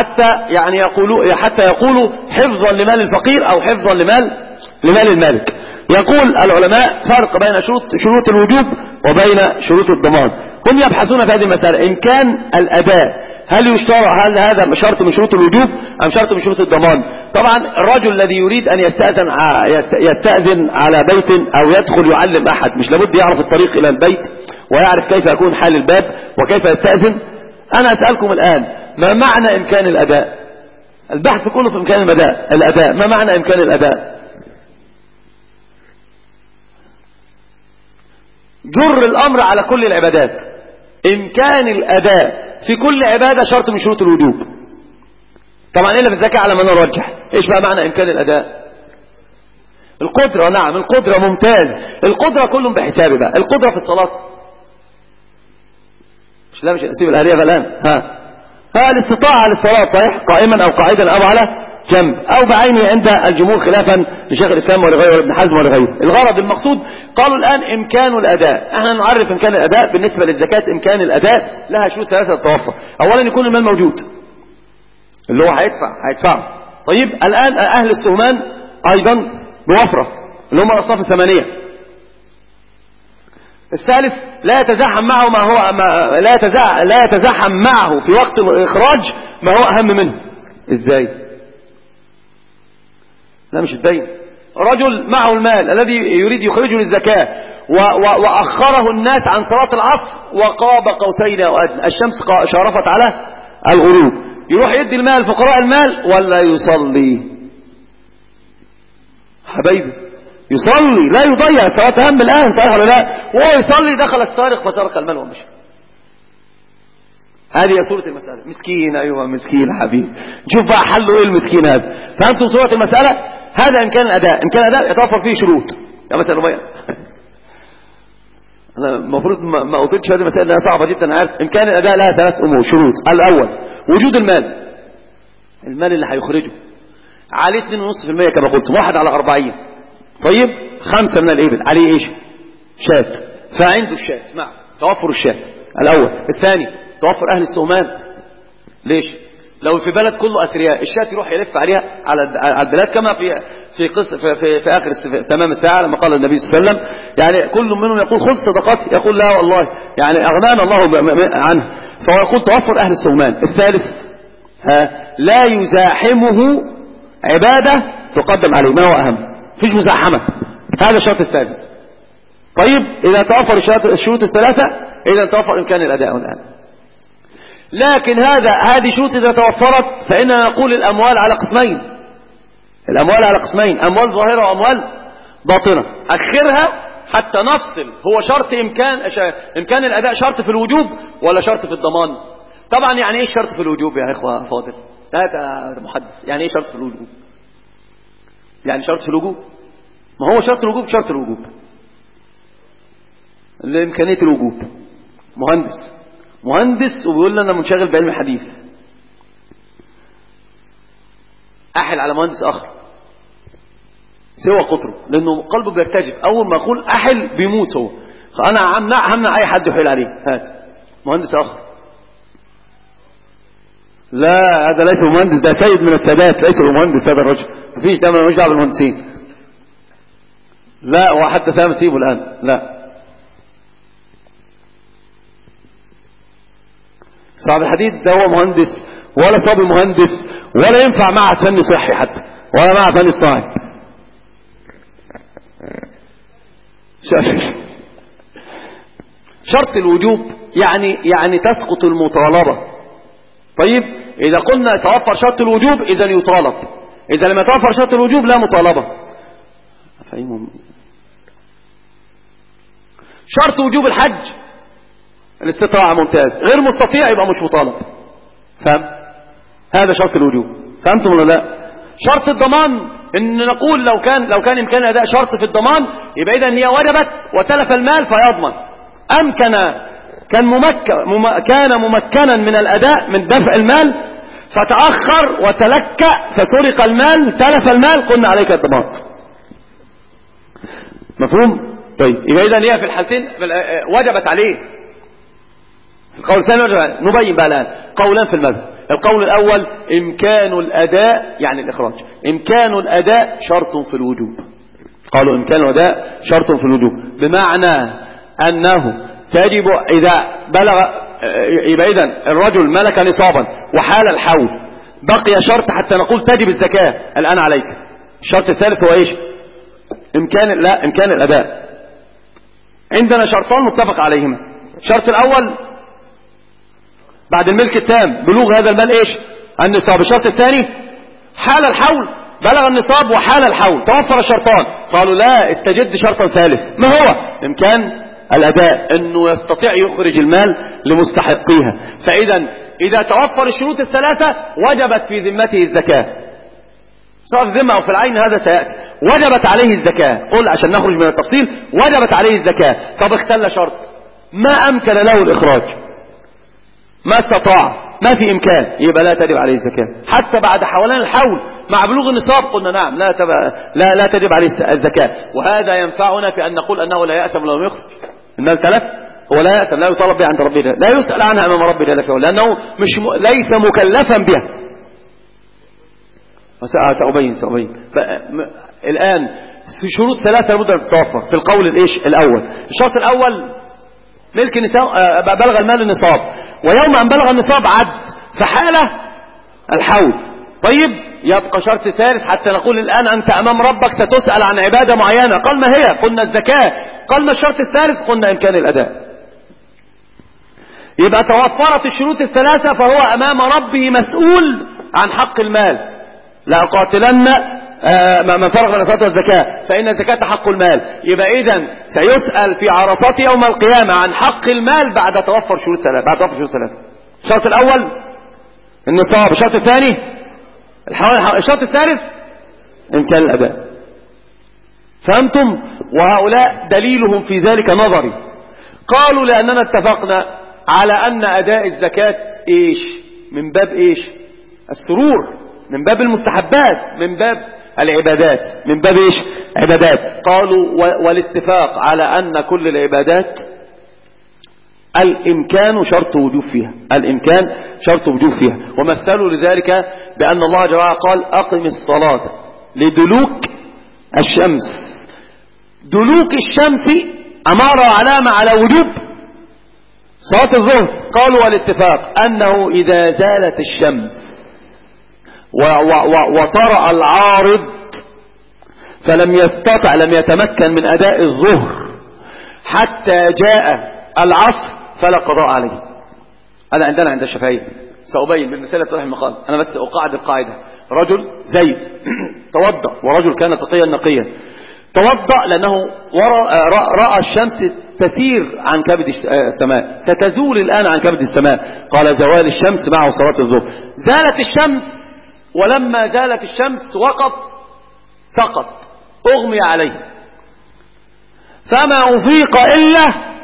حتى يقولوا حفظا لمال الفقير أو حفظا لمال المالك. يقول العلماء فرق بين شروط الوجوب وبين شروط الضمان. هم يبحثون في هذه المسألة إمكان الأداء، هل هذا شرط من شروط الوجوب أم شرط من شروط الضمان؟ طبعا الرجل الذي يريد أن يستأذن على بيت أو يدخل يعلم أحد، مش لابد يعرف الطريق إلى البيت ويعرف كيف يكون حال الباب وكيف يستأذن؟ أنا أسألكم الآن، ما معنى إمكان الأداء؟ البحث كله في إمكان الأداء. ما معنى إمكان الأداء؟ جر الأمر على كل العبادات. إمكان الأداء في كل عبادة شرط من شروط الوجوب، طبعا إلا في الزكاة على ما نرجح. إيش بقى معنى إمكان الأداء؟ القدرة، نعم القدرة، ممتاز. القدرة كلهم بحسابه بقى. القدرة في الصلاة، مش نسيب الآلية الآن، الاستطاعة على الصلاة، صحيح، قائما أو قاعدا أو على جنب أو بعينه عند الجمهور خلافا لشيخ الإسلام ولغيره ابن حزم ولغيره. الغرض المقصود قالوا الآن إمكان الأداء. احنا نعرف إمكان الأداء بالنسبة للزكاة. إمكان الأداء لها شروط ثلاثة تتوفر. أولا يكون المال موجود اللي هو هيدفعه. طيب الآن أهل السهمان أيضا بوفرة اللي هم الأصناف الثمانية. الثالث لا يتزاحم معه لا يتزاحم معه في وقت الإخراج ما هو أهم منه. إزاي؟ لا مش الدين، رجل معه المال الذي يريد يخرجه للزكاة وأخره الناس عن صلاة العصر وقاب قوسين أو أدنى، الشمس شارفت على الغروب، يروح يدي المال فقراء المال ولا يصلي؟ حبايبي يصلي، لا يضيع صلاة أهم الآن، صحيح ولا لا؟ وهو يصلي دخل السارق فسرق المال ومشي. هذه صورة المسألة. مسكين، أيوة مسكين حبيبي. نشوف بقى حله إيه المسكين هذا. فأنتم صورة المسألة. هذا إمكان الأداء. إمكان الأداء يتوفر فيه شروط. يا مثلا ربيع أنا المفروض ما أطلتش هذه المسألة لأنها صعبة جدا. أنا عارف. إمكان الأداء لها 3 أمور شروط. الأول وجود المال اللي هيخرجه عليه 2.5% كما قلت، 1 على 40. طيب 5 من الإبل عليه إيش؟ شاة، فعنده الشاة مع توفر الشاة الأول. الثاني توفر أهل السهمان. ليش؟ لو في بلد كله أثرياء الشاة يروح يلف عليها على البلاد كما في آخر تمام الساعة لما قال النبي صلى الله عليه وسلم يعني كل منهم يقول خذ صدقاتي، يقول لا والله يعني أغنانا الله عنه، فهو يقول توفر أهل السهمان. الثالث لا يزاحمه عبادة تقدم عليه، ما هو أهم؟ فيش مزاحمة، هذا الشرط الثالث. طيب إذا توفر الشروط الثلاثة إذا توفر إمكان الأداء الآن. لكن هذه شروط إذا توفرت فإننا نقول الأموال على قسمين. الأموال على قسمين، أموال ظاهرة وأموال باطنة. أخرها حتى نفصل، هو شرط إمكان الأداء شرط في الوجوب ولا شرط في الضمان؟ طبعا يعني إيه شرط في الوجوب يا إخوة فاضل؟ هذا محدث. يعني إيه شرط في الوجوب؟ يعني شرط في الوجوب، ما هو شرط الوجوب شرط الوجوب لإمكانية الوجوب. مهندس وبيقول لنا منشغل بعلم الحديث، أحل على مهندس آخر سوى قطره لأنه قلبه بيرتجف. أول ما أقول أحل بيموت هو، أنا همنع أي حد يحيل عليه. هات مهندس آخر، لا هذا ليس مهندس، ده سيد من السادات، ليس مهندس هذا الرجل، مفيش ده ملوش دعوه بالمهندسين. لا وحتى سيبه الآن، لا صاحب الحديد ده هو مهندس ولا صاحب مهندس ولا ينفع معهد فني صحي حتى ولا معهد فني صناعي. شرط الوجوب يعني تسقط المطالبة. طيب إذا قلنا توفر شرط الوجوب إذا يطالب، إذا لم يتوفر شرط الوجوب لا مطالبة. فاهمون؟ شرط وجوب الحج الاستطاعة، ممتاز. غير مستطيع يبقى مش مطالب. فهم؟ هذا شرط الوجوب. فهمتم ولا لا؟ شرط الضمان ان نقول لو كان امكان اداء شرط في الضمان يبقى اذا هي وجبت وتلف المال فيضمن. كان ممكنا من الاداء من دفع المال فتأخر وتلكأ فسرق المال تلف المال، قلنا عليك الضمان. مفهوم؟ طيب يبقى اذا هي في الحالتين وجبت عليه. القول الثاني نبين بقى الآن قولان في المذهب. القول الأول إمكان الأداء يعني الإخراج، إمكان الأداء شرط في الوجوب. قالوا إمكان الأداء شرط في الوجوب بمعنى أنه تجب إذا بلغ، يبقى إذن الرجل ملك نصابا وحال الحول بقي شرط حتى نقول تجب الزكاة الآن عليك. الشرط الثالث هو إيش؟ إمكان الأداء. عندنا شرطان متفق عليهما. الشرط الأول بعد الملك التام بلوغ هذا المال ايش؟ النصاب. الشرط الثاني حال الحول، بلغ النصاب وحال الحول، توفر الشرطان. قالوا لا استجد شرطا ثالث، ما هو؟ امكان الاداء، انه يستطيع يخرج المال لمستحقيها. فاذا توفر الشروط الثلاثة وجبت في ذمته الزكاة، سواء في ذمة او في العين، هذا سيأتي. وجبت عليه الزكاة، قل عشان نخرج من التفصيل، وجبت عليه الزكاة. طب اختل شرط، ما امكن له الاخراج، ما استطاع، ما في إمكان، يبقى لا تجب عليه الزكاة حتى بعد حولان الحول مع بلوغ النصاب. قلنا نعم لا تجب عليه الزكاة. وهذا ينفعنا في أن نقول أنه لا يأثم لو لم يخرج المال تلف، هو لا يأثم، لا يطالب بها عند ربنا، لا يسأل عنها أمام ربنا لأنه ليس مكلفا بها. سأبين الآن شروط ثلاثة لابد أن تتوفر في القول الأول. الشرط الأول ملك النصاب، بلغ المال النصاب، ويوم أن بلغ النصاب عد فحال الحول. طيب يبقى شرط ثالث حتى نقول الآن أنت أمام ربك ستسأل عن عبادة معينة. قال ما هي؟ قلنا الزكاة. قال ما الشرط الثالث؟ قلنا إمكان الأداء. يبقى توفرت الشروط الثلاثة فهو أمام ربه مسؤول عن حق المال. لأقاتلن من فرغ من الصلاة والزكاة فإن الزكاة حق المال. يبقى إذن سيسأل في عرصات يوم القيامة عن حق المال بعد توفر شروط ثلاثة. الشرط الأول النصاب، الشرط الثاني الشرط الثالث إمكان الأداء. فهمتم؟ وهؤلاء دليلهم في ذلك نظري. قالوا لأننا اتفقنا على أن أداء الزكاة إيش؟ من باب إيش؟ السرور، من باب المستحبات، من باب العبادات، من باب إيش؟ عبادات. قالوا والاتفاق على أن كل العبادات الإمكان شرط وجوب فيها، الإمكان شرط وجوب فيها. ومثلوا لذلك بأن الله جل وعلا قال أقم الصلاة لدلوك الشمس. دلوك الشمس أمارة علامة على وجوب صلاة الظهر. قالوا والاتفاق أنه إذا زالت الشمس وطرأ العارض فلم يستطع، لم يتمكن من أداء الظهر حتى جاء العصر فلا قضاء عليه. هذا عندنا عند الشافعية. سأبين بالمثال يتضح المقال. أنا بس أقاعد القاعدة. رجل زيد توضأ، ورجل كان تقيا نقيا. توضأ لأنه رأى الشمس تسير عن كبد السماء، ستزول الآن عن كبد السماء. قال زوال الشمس معه صلاة الظهر. زالت الشمس، ولما زالت الشمس وقف سقط، أغمي عليه، فما أفيق إلا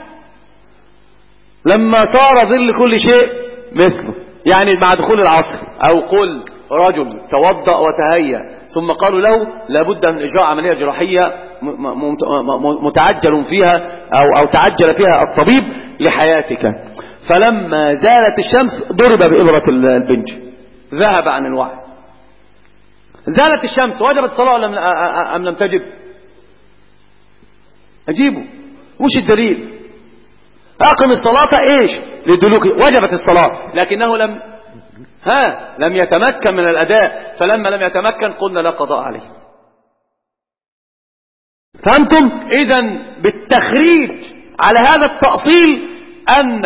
لما صار ظل كل شيء مثله، يعني مع دخول العصر. أو قل رجل توضأ وتهيأ ثم قالوا له لابد من إجراء عملية جراحية متعجل فيها أو تعجل فيها الطبيب لحياتك، فلما زالت الشمس ضرب بإبرة البنج ذهب عن الوعي. زالت الشمس، وجبت الصلاة أم لم تجب؟ أجيبوا. وش الدليل؟ أقم الصلاة إيش؟ لدلوك، وجبت الصلاة لكنه لم يتمكن من الأداء، فلما لم يتمكن قلنا لا قضاء عليه. فهمتم؟ إذن بالتخريج على هذا التأصيل أن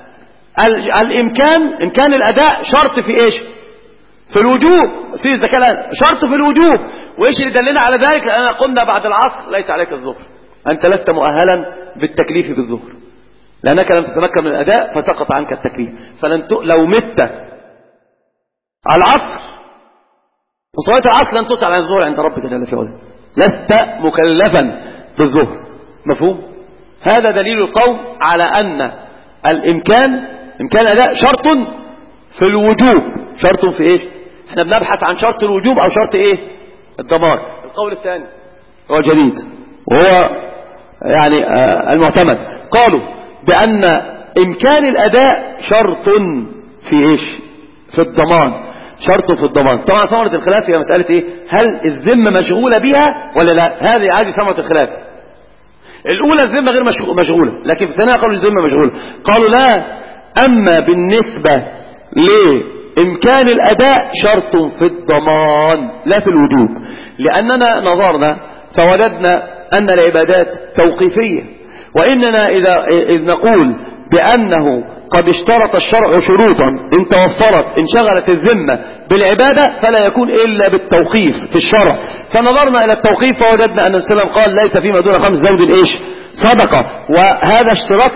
إمكان الأداء شرط في إيش؟ في الوجوب. في الزكاة شرط في الوجوب. وإيش اللي دلنا على ذلك؟ لأننا قلنا بعد العصر ليس عليك الظهر، أنت لست مؤهلا بالتكليف بالظهر لأنك لم تتمكن من الأداء فسقط عنك التكليف. لو مت على العصر وصليت العصر لن تسأل عن الظهر عند ربك جل في علاه، لست مكلفا بالظهر. مفهوم؟ هذا دليل القول على أن إمكان الأداء شرط في الوجوب. شرط في إيش؟ احنا بنبحث عن شرط الوجوب أو شرط إيه؟ الضمان. القول الثاني هو جديد وهو يعني المعتمد. قالوا بأن إمكان الأداء شرط في إيش؟ في الضمان. شرط في الضمان. طبعا ثمرة الخلاف هي مسألة إيه؟ هل الذمة مشغولة بها ولا لا؟ هذه ثمرة الخلاف. الأولى الذمة غير مشغولة، لكن في الثانية قالوا الذمة مشغولة. قالوا لا، أما بالنسبة لإمكان الأداء شرط في الضمان لا في الوجوب، لأننا نظرنا فوجدنا أن العبادات توقيفية، وإننا إذ نقول بأنه قد اشترط الشرع شروطا إن توفرت انشغلت الذمة بالعبادة فلا يكون إلا بالتوقيف في الشرع. فنظرنا إلى التوقيف فوجدنا أن السلام قال ليس فيما دون 5 زوج إيش؟ صدقة. وهذا اشتراط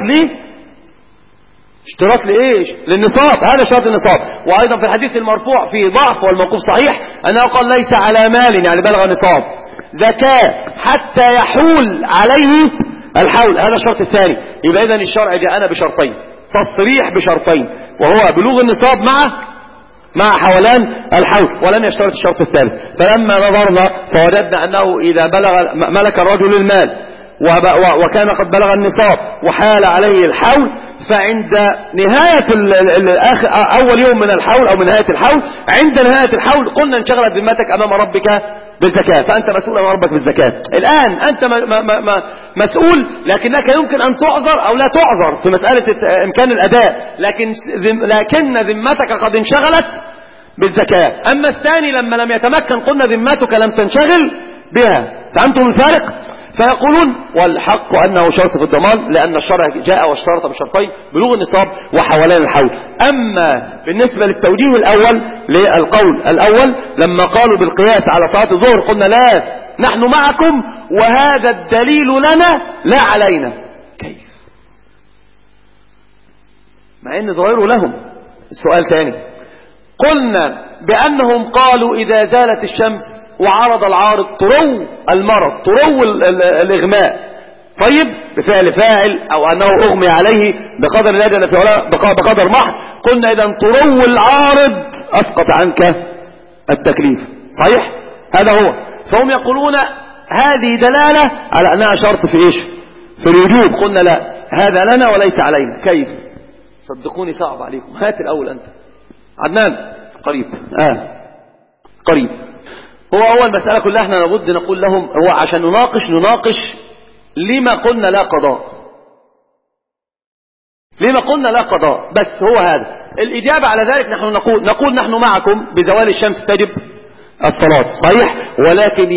لإيش؟ للنصاب. هذا شرط النصاب. وأيضا في الحديث المرفوع في ضعف والموقوف صحيح أنه قال ليس على مال يعني بلغ نصاب زكاة حتى يحول عليه الحول. هذا الشرط الثاني. يبقى إذن الشرع جاءنا بشرطين، تصريح بشرطين، وهو بلوغ النصاب مع حولان الحول، ولم يشترط الشرط الثالث. فلما نظرنا فوجدنا أنه إذا ملك الرجل المال وكان قد بلغ النصاب وحال عليه الحول، فعند نهاية أول يوم من الحول أو من نهاية الحول، عند نهاية الحول قلنا انشغلت ذمتك أمام ربك بالزكاة، فأنت مسؤول أمام ربك بالزكاة. الآن أنت مسؤول، لكنك يمكن أن تعذر أو لا تعذر في مسألة إمكان الأداء، لكن ذمتك قد انشغلت بالزكاة. أما الثاني لما لم يتمكن قلنا ذمتك لم تنشغل بها. فهمتم الفارق؟ فيقولون والحق أنه شرط في الضمان لأن الشرع جاء واشترط بشرطين بلوغ النصاب وحولان الحول. أما بالنسبة للتوجيه الأول للقول الأول لما قالوا بالقياس على صلاة الظهر قلنا لا نحن معكم وهذا الدليل لنا لا علينا. كيف؟ مع أن ظاهره لهم. السؤال ثاني قلنا بأنهم قالوا إذا زالت الشمس وعرض العارض ترو المرض ترو الإغماء طيب بفعل فاعل أو أنه أغمي عليه بقدر الأجل بقدر محض قلنا إذا ترو العارض أسقط عنك التكليف. صحيح؟ هذا هو. فهم يقولون هذه دلالة على أنها شرط في إيش؟ في الوجوب. قلنا لا هذا لنا وليس علينا. كيف؟ صدقوني صعب عليكم. هات الأول أنت عدنان. قريب قريب. هو أول مسألة كلها احنا لابد نقول لهم هو عشان نناقش لما قلنا لا قضاء. لما قلنا لا قضاء بس هو هذا الإجابة على ذلك. نحن نقول نحن معكم بزوال الشمس تجب الصلاة صحيح ولكن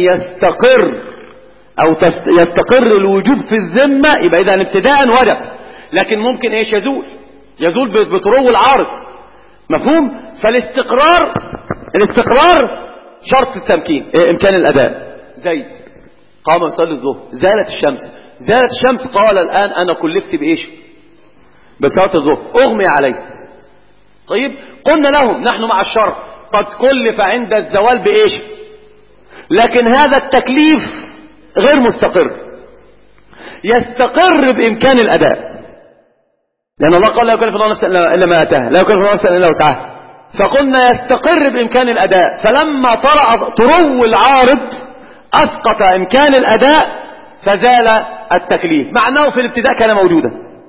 يستقر الوجوب في الذمة يبقى إذا ابتداء وجب لكن ممكن ايش يزول بترو العارض مفهوم. فالاستقرار شرط التمكين امكان الاداء. زيد قام يصلي الظهر زالت الشمس قال الان انا كلفت بايش؟ بصلاه الظهر اغمي عليه. طيب قلنا لهم نحن مع الشرع قد كلف عند الزوال بايش؟ لكن هذا التكليف غير مستقر يستقر بامكان الاداء لان الله قال لا يكلف الله نفسا الا ما اتاها لا يكلف الله نفسا الا وسعها. فقلنا يستقر بإمكان الأداء فلما ترو العارض أسقط إمكان الأداء فزال التكليف مع أنه في الابتداء كان موجودا.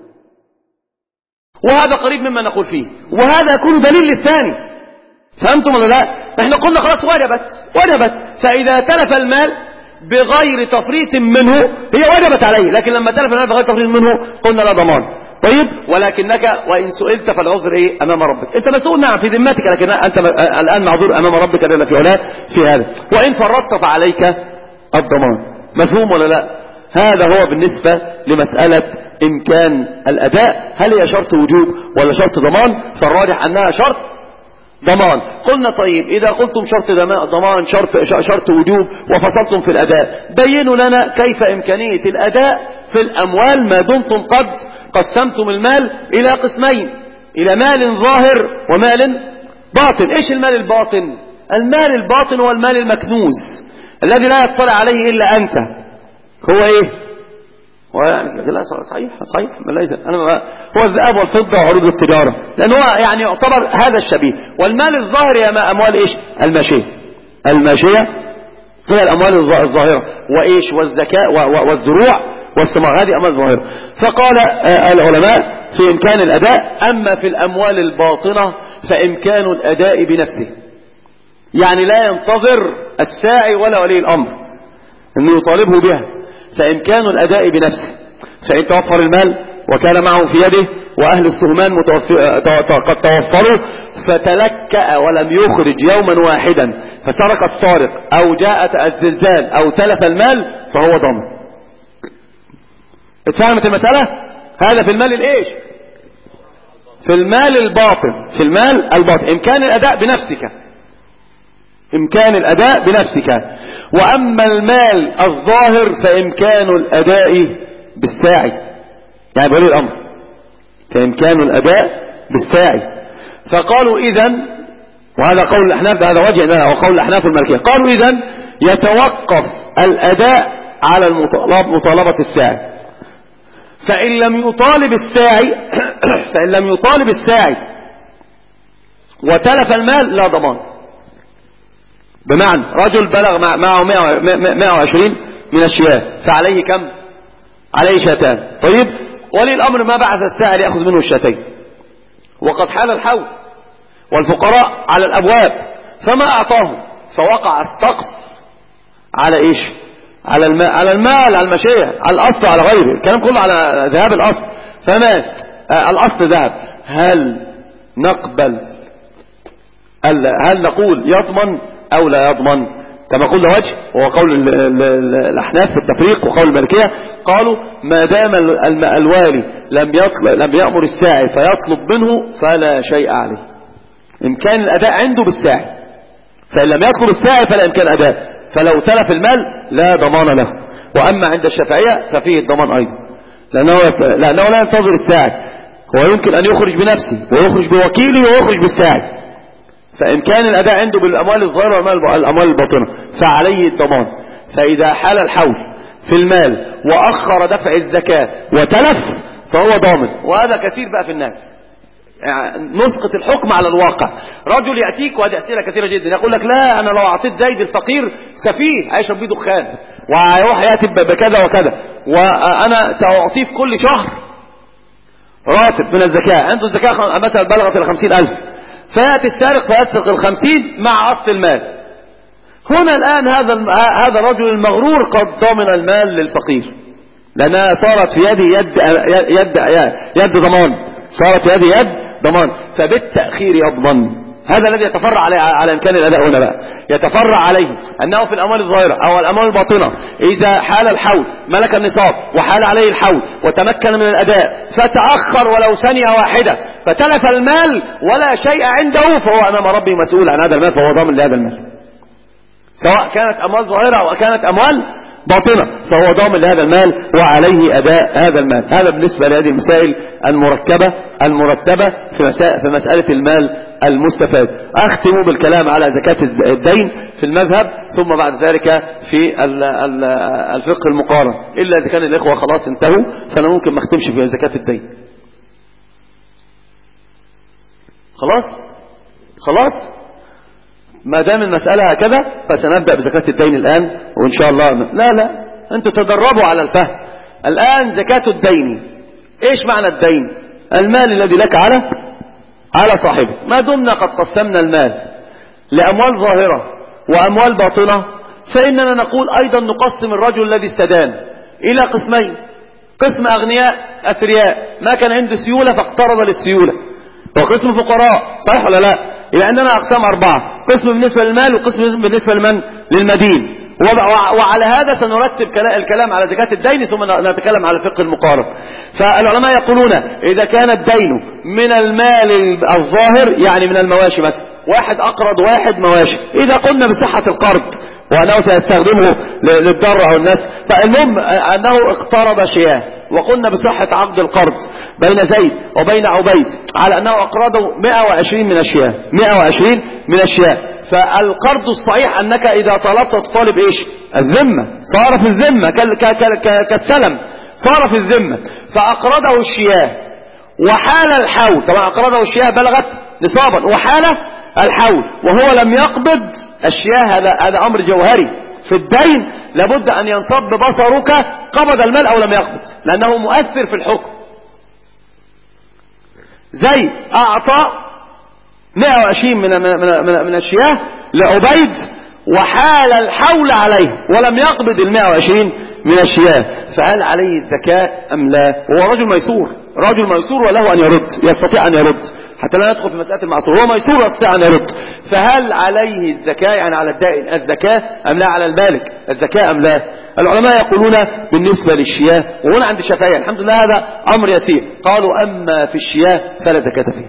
وهذا قريب مما نقول فيه وهذا يكون دليل للثاني. فهمتم ولا لا؟ احنا قلنا خلاص وجبت فإذا تلف المال بغير تفريط منه هي وجبت عليه لكن لما تلف المال بغير تفريط منه قلنا لا ضمان. طيب ولكنك وإن سئلت فالعذر ايه امام ربك. انت مسؤول نعم في ذمتك لكن انت الان معذور امام ربك جل في علاه في هذا. وإن فرطت فعليك الضمان. مفهوم ولا لا؟ هذا هو بالنسبة لمسألة امكان الاداء هل هي شرط وجوب ولا شرط ضمان؟ فالراجح انها شرط ضمان. قلنا طيب اذا قلتم شرط ضمان شرط وجوب وفصلتم في الاداء بينوا لنا كيف امكانية الاداء في الاموال ما دمتم قد قسمتم المال إلى قسمين إلى مال ظاهر ومال باطن. إيش المال الباطن؟ المال الباطن هو المال المكنوز الذي لا يطلع عليه إلا أنت. هو إيه؟ هو يعني لا صحيح ليس هو الذهب والفضة وعروض التجارة لأن هو يعني يعتبر هذا الشبيه. والمال الظاهر يا أموال إيش؟ الماشية هي الأموال الظاهرة وإيش؟ والزكاة والزروع والثمار هذه أموال ظاهرة. فقال العلماء في إمكان الأداء. أما في الأموال الباطنة فإمكان الأداء بنفسه يعني لا ينتظر الساعي ولا ولي الأمر أنه يطالبه بها. فإمكان الأداء بنفسه فإن توفر المال وكان معه في يده وأهل السهمان قد توفروا فتلكأ ولم يخرج يوما واحدا فترك السارق أو جاءت الزلزال أو تلف المال فهو ضامن. اتفهمت المسألة؟ هذا في المال الايش؟ في المال الباطن امكان الاداء بنفسك. واما المال الظاهر فامكان الاداء بالساعي يعني بولي الامر فامكان الاداء بالساعي. فقالوا اذن وهذا قول الاحناف هذا وجه وقول الاحناف المالكية قالوا اذن يتوقف الاداء على مطالبة الساعي. فإن لم يطالب الساعي وتلف المال لا ضمان. بمعنى رجل بلغ معه 120 من الشياه فعليه كم؟ عليه شاتان. طيب ولي الأمر ما بعث الساعي ليأخذ منه الشاتين وقد حال الحول والفقراء على الأبواب فما أعطاهم فوقع السقف على إيش؟ على المال على المشية على الأصل على غيره. الكلام كله على ذهاب الأصل فمات الأصل ذهب. هل نقبل هل نقول يضمن أو لا يضمن؟ كما قلنا وجه هو قول الأحناف في التفريق، وقول المالكية قالوا ما دام الوالي لم يأمر الساعي فيطلب منه فلا شيء عليه، إمكان الأداء عنده بالساعي، فإن لم يطلب الساعي فلا إمكان أداء، فلو تلف المال لا ضمان له. وأما عند الشافعية ففيه الضمان أيضا، لأنه لا ينتظر الساعي، هو يمكن أن يخرج بنفسه ويخرج بوكيله ويخرج بالساعي، فإمكان الأداء عنده بالأموال الظاهرة والأموال الباطنة فعليه الضمان. فإذا حال الحول في المال وأخر دفع الزكاة وتلف فهو ضامن. وهذا كثير بقى في الناس، يعني نسقط الحكم على الواقع. رجل يأتيك، وهذه أسئلة كثيرة جدا، يقول لك لا أنا لو أعطيت زيد الفقير سفيه هيشرب بيه دخان وهيروح يأتي بكذا وكذا، وأنا سأعطيه في كل شهر راتب من الزكاة، عنده الزكاة مثلا بلغت 50,000، فيأتي السارق فيسرق 50 مع أصل المال. هنا الآن هذا الرجل المغرور قد ضمن المال للفقير، لأنها صارت في يده يد ضمان، صارت في يده يد ضمان، فبالتأخير يضمن. هذا الذي يتفرع على إمكان الأداء هنا بقى، يتفرع عليه أنه في الأموال الظاهرة أو الأموال الباطنة إذا حال الحول ملك النصاب وحال عليه الحول وتمكن من الأداء فتأخر ولو ثانية واحدة فتلف المال ولا شيء عنده، فهو أمام ربي مسؤول عن هذا المال، فهو ضامن لهذا المال، سواء كانت أموال ظاهرة أو كانت أموال باطنة، فهو ضامن لهذا المال وعليه أداء هذا المال. هذا بالنسبة لهذه المسائل المرتبة في مسألة المال المستفاد. أختم بالكلام على زكاة الدين في المذهب، ثم بعد ذلك في الفقه المقارن، إلا إذا كان الإخوة خلاص انتهوا فأنا ممكن ما اختمش في زكاة الدين. خلاص ما دام المسألة هكذا فسنبدأ بزكاة الدين الآن وإن شاء الله. لا أنتوا تدربوا على الفهم. الآن زكاة الدين، إيش معنى الدين؟ المال الذي لك على صاحبه. ما دمنا قد قسمنا المال لأموال ظاهرة وأموال باطنة، فإننا نقول أيضا نقسم الرجل الذي استدان إلى قسمين: قسم أغنياء أثرياء ما كان عنده سيولة فاقترض للسيولة، وقسم فقراء، صحيح ولا لا؟ إذا عندنا أقسام 4: قسم بالنسبة للمال، وقسم بالنسبة للمدين. وعلى هذا سنرتب الكلام على زكاة الدين، ثم نتكلم على الفقه المقارن. فالعلماء يقولون إذا كان الدين من المال الظاهر، يعني من المواشي مثلا، واحد أقرض واحد مواشي، إذا قلنا بصحة القرض وأنه سيستخدمه للضر أو الناس، فالمهم أنه اقترض شياه، وقلنا بصحة عقد القرض بين زيد وبين عبيد على أنه أقرضه 120 من الشياه. فالقرض الصحيح أنك إذا طلبت تطالب إيش؟ الذمة، صار في الذمة كالسلم، صار في الذمة. فأقرضه الشياه وحال الحول، طبعا أقرضه الشياه بلغت نصابا، وحال الحول وهو لم يقبض الشياه. هذا أمر جوهري في الدين، لابد أن ينصب بصرك قبض المال أو لم يقبض، لأنه مؤثر في الحكم. زيد أعطى 120 من الشياه لعبيد وحال الحول عليه ولم يقبض 120 من الشياه، فهل عليه الزكاة أم لا؟ هو رجل ميسور وله أن يرد، يستطيع أن يرد، حتى لا ندخل في مسألة المعصور، هو ميسور يستطيع أن يرد. فهل عليه الزكاة، يعني على الدائن الزكاة أم لا؟ على المالك الزكاة أم لا؟ العلماء يقولون بالنسبة للشياه، وهنا عند الشافعية الحمد لله هذا أمر يسير، قالوا أما في الشياه فلا زكاة فيه،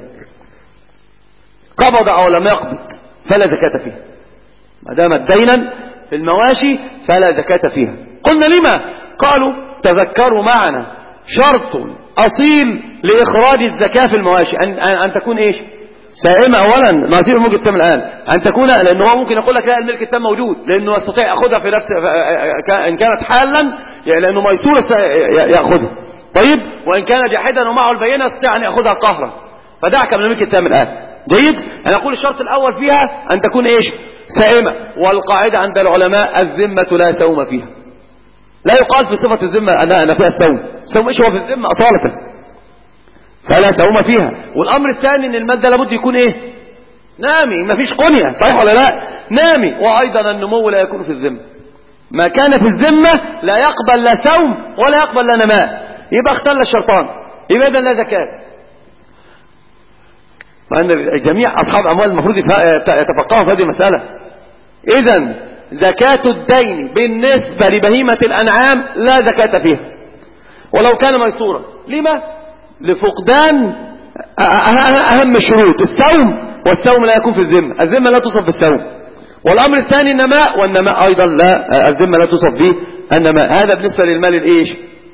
قبض أو لم يقبض فلا زكاة فيه، ما دامت دينا في المواشي فلا زكاة فيها. قلنا لما؟ قالوا تذكروا معنا شرط أصيل لإخراج الزكاة في المواشي أن تكون إيش؟ سائمة أولا، ما يصير الملك التام الآن أن تكون، لأنه هو ممكن يقول لك لا الملك التام موجود، لأنه يستطيع يأخذها في نفس إن كانت حالا، لأنه ميسور يأخذها. طيب، وإن كان جاحدا ومعه البينة يستطيع أن يأخذها قهرا، فدعك من الملك التام الآن. جيد؟ أنا أقول الشرط الأول فيها أن تكون إيش؟ سائمة. والقاعدة عند العلماء الذمة لا سوم فيها، لا يقال في صفة الذمة أن فيها السوم إيش هو في الذمة أصالة، فلا سوم فيها. والأمر الثاني أن المادة لابد يكون إيه؟ نامي، ما فيش قنية، صحيح ولا لا؟ نامي. وأيضا النمو لا يكون في الذمة، ما كان في الذمة لا يقبل لا سوم ولا يقبل لا نماء، يبقى اختل الشرطان، يبقى إذن لا زكاة. وأن جميع أصحاب أموال المفروض يتفقهوا في هذه المسألة. إذن زكاة الدين بالنسبة لبهيمة الأنعام لا زكاة فيها ولو كان ميسورا. لما؟ لفقدان أهم الشروط، السوم، والسوم لا يكون في الذمة، الذمة لا توصف بالسوم. والأمر الثاني النماء، والنماء أيضا لا، الذمة لا توصف به النماء. هذا بالنسبة للمال الإيش؟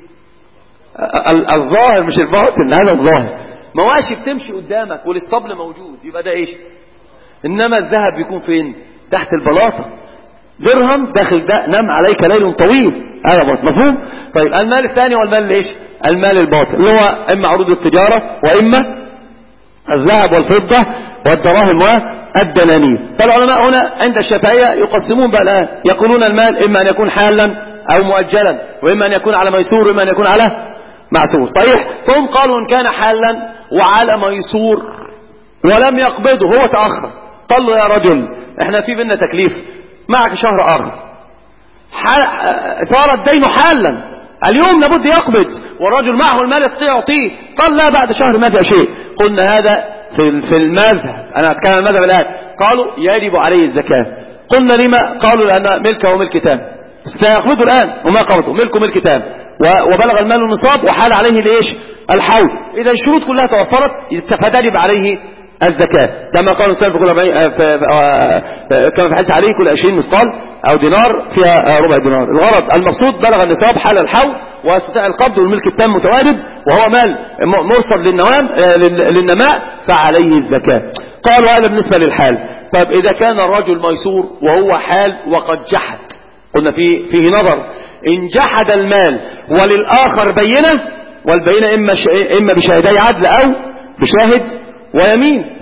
الظاهر مش الباطن، هذا الظاهر. مواشي بتمشي قدامك والاسطبل موجود، يبقى ده إيش؟ إنما الذهب يكون فين؟ تحت البلاطة. درهم داخل ده، نم عليك ليل طويل، هذا باطل. مفهوم؟ طيب المال الثاني والمال ليش؟ المال الباطل اللي هو إما عروض التجارة وإما الذهب والفضة والدراهم والدنانير. فالعلماء هنا عند الشافعية يقسمون بقى الآن، يقولون المال إما أن يكون حالا أو مؤجلا، وإما أن يكون على ميسور، وإما أن يكون على معسور. صحيح؟ فهم قالوا إن كان حالا وعلى ميسور ولم يقبضه، هو تأخر، قال له يا رجل احنا في بيننا تكليف، معك شهر آخر، صار الدين حالا، اليوم لابد يقبض، والرجل معه المال يستطيع يعطيه، قال لا بعد شهر ما في شيء. قلنا هذا في المذهب، أنا أتكلم عن المذهب الآن، قالوا يجب عليه الزكاة. قلنا لما؟ قالوا لأن ملكه وملك تام، سيقبضه الآن وما قبضه، ملكه ملك تام، وبلغ المال النصاب وحال عليه ليش؟ الحول. إذا الشروط كلها توفرت فدرب عليه الزكاة، كما قال السلف كما في حديث عليه كل 20 مثقال أو دينار فيها ربع دينار. الغرض المقصود بلغ النصاب حال الحول ويستطيع القبض والملك التام متواجد وهو مال مرصد للنماء فعليه الزكاة. قالوا هذا بالنسبة للحال. طيب إذا كان الرجل ميسور وهو حال وقد جحد، قلنا فيه نظر، إن جحد المال وللآخر بينة، والبينة إما بشاهدي عدل أو بشاهد ويمين.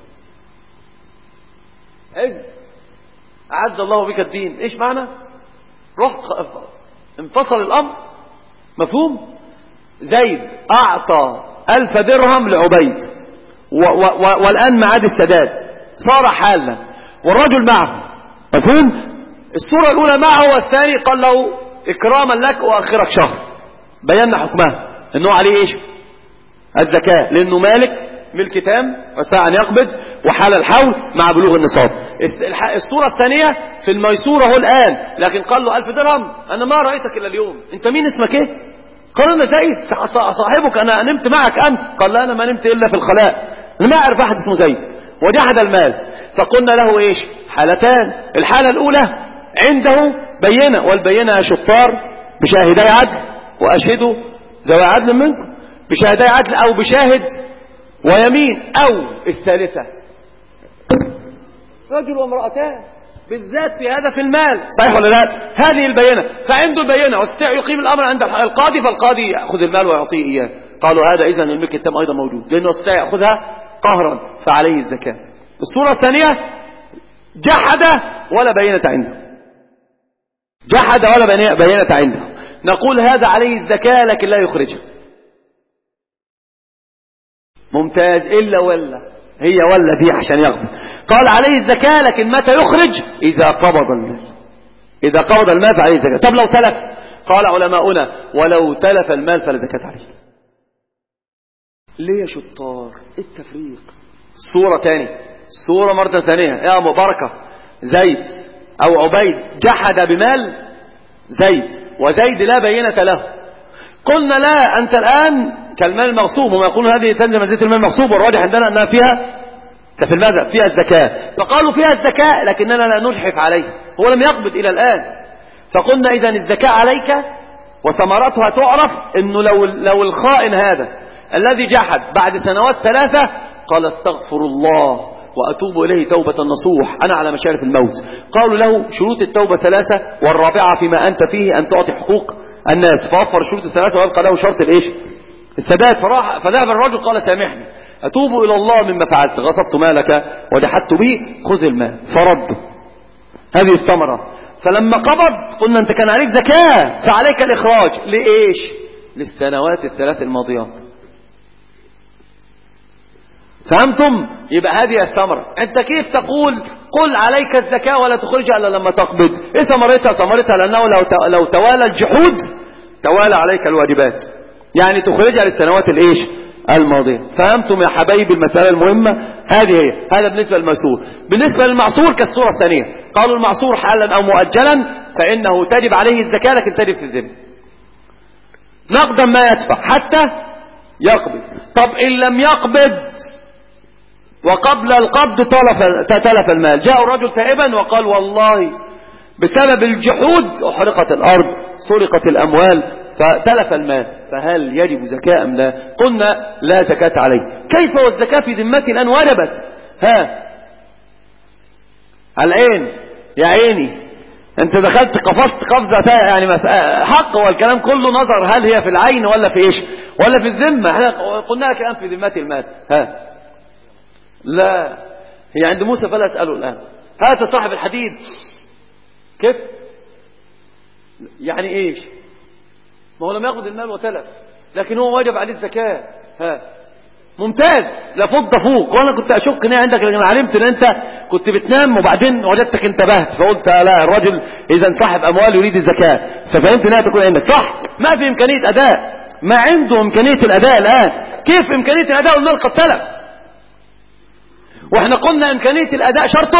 أعز الله بك الدين، إيش معنى؟ رحت انفصل الأمر. مفهوم؟ زيد أعطى 1000 درهم لعبيد والآن معاد السداد، صار حالا والرجل معه. مفهوم؟ الصورة الأولى معه والثاني قال له إكراما لك وأخرك شهر، بينا حكمها إنه عليه إيش؟ الزكاة، لأنه مالك ملك تام وساعة أن يقبض وحال الحول مع بلوغ النصاب. الصورة الثانية في الميسورة هو الآن، لكن قال له 1000 درهم، أنا ما رأيتك إلا اليوم، أنت مين اسمك إيه؟ قال أنا زيد صاحبك، أنا نمت معك أمس. قال لا أنا ما نمت إلا في الخلاء، أنا ما أعرف أحد اسمه زيد. وجحد المال. فقلنا له إيش؟ حالتان. الحالة الأولى عنده بينة، والبينة يا شطار بشاهدي عدل، وأشهدوا ذوي عدل منكم، بشاهدي عدل أو بشاهد ويمين، أو الثالثة رجل وامرأتان، بالذات في هذا في المال. صحيح ولا لا؟ هذه البينة، فعنده البينة واستطيع يقيم الأمر عند القاضي، فالقاضي يأخذ المال ويعطيه إياه. قالوا هذا إذن الملك التام أيضا موجود، لأنه استطيع يأخذها قهرا فعليه الزكاة. الصورة الثانية جحد ولا بينة عنده، جحد ولا بينة عنده، نقول هذا عليه الزكاة لكن لا يخرجها. ممتاز. إلا ولا هي ولا دي عشان يقبض. قال عليه الزكاة لكن متى يخرج؟ إذا قبض المال، إذا قبض المال فعليه الزكاة. طب لو تلف؟ قال علماؤنا ولو تلف المال فلا زكاة عليه. ليه يا شطار؟ التفريق. صورة تاني، صورة مرة ثانية يا مباركة، زيد أو عبيد جحد بمال زيد، وزيد لا بينة له. قلنا لا، أنت الآن كالمال المغصوب، وما يقولون هذه تنزل منزلة المال المغصوب، والراجح عندنا أنها فيها في المذهب فيها الزكاة. فقالوا فيها الزكاة لكننا لا نجحف عليه، هو لم يقبض إلى الآن. فقلنا إذن الزكاة عليك وثمرتها تعرف. إنه لو الخائن هذا الذي جحد بعد سنوات 3 قال استغفر الله وأتوب إليه توبة نصوح، أنا على مشارف الموت، قالوا له شروط التوبة 3 والرابعة فيما أنت فيه أن تعطي حقوق الناس، فوفر الشروط 3 ويبقى له شرط الإيش؟ السداد. فذهب الرجل قال سامحني أتوب إلى الله مما فعلت، غصبت مالك وجحدت به، خذ المال فرده. هذه الثمرة. فلما قبض قلنا أنت كان عليك زكاة فعليك الإخراج لإيش؟ للسنوات 3 الماضيات. فهمتم؟ يبقى هذه الثمرة. أنت كيف تقول قل عليك الزكاة ولا تخرجها إلا لما تقبض؟ إيه ثمرتها؟ ثمرتها لأنه لو توالى الجحود توالى عليك الواجبات، يعني تخرجها للسنوات الإيش؟ الماضية. فهمتم يا حبايبي المسألة المهمة؟ هذه هي. هذا بالنسبة للمعصور. بالنسبة للمعصور كالصورة الثانية، قالوا المعصور حالا أو مؤجلا فإنه تجب عليه الزكاة لكن تجب في الذمة. نقدا ما يدفع حتى يقبض. طب إن لم يقبض وقبل القبض تلف المال، جاء الرجل تائبا وقال والله بسبب الجحود أحرقت الأرض سرقت الأموال فتلف المال، فهل يجب زكاة أم لا؟ قلنا لا زكاة عليه. كيف والزكاة في ذمتي الآن وجبت؟ العين يا عيني، انت دخلت قفزت قفزة يعني حق، والكلام كله نظر هل هي في العين ولا في ايش ولا في الذمة. احنا قلنا لك الآن في ذمتي المال. لا، هي عند موسى فلا اسأله الآن. هات صاحب الحديد. كيف يعني ايش؟ ما هو لم يأخذ المال وتلف، لكن هو واجب عليه الزكاة. ممتاز، لا فوق. وانا كنت اشك ان عندك، لكن علمت ان انت كنت بتنام وبعدين وجدتك انتبهت، فقلت لا، الرجل اذا صاحب اموال يريد الزكاة، ففهمت انها تكون عندك. صح، ما في امكانية اداء، ما عنده امكانية الاداء الان. كيف امكانية الاداء والمال قد تلف؟ واحنا قلنا امكانية الاداء شرط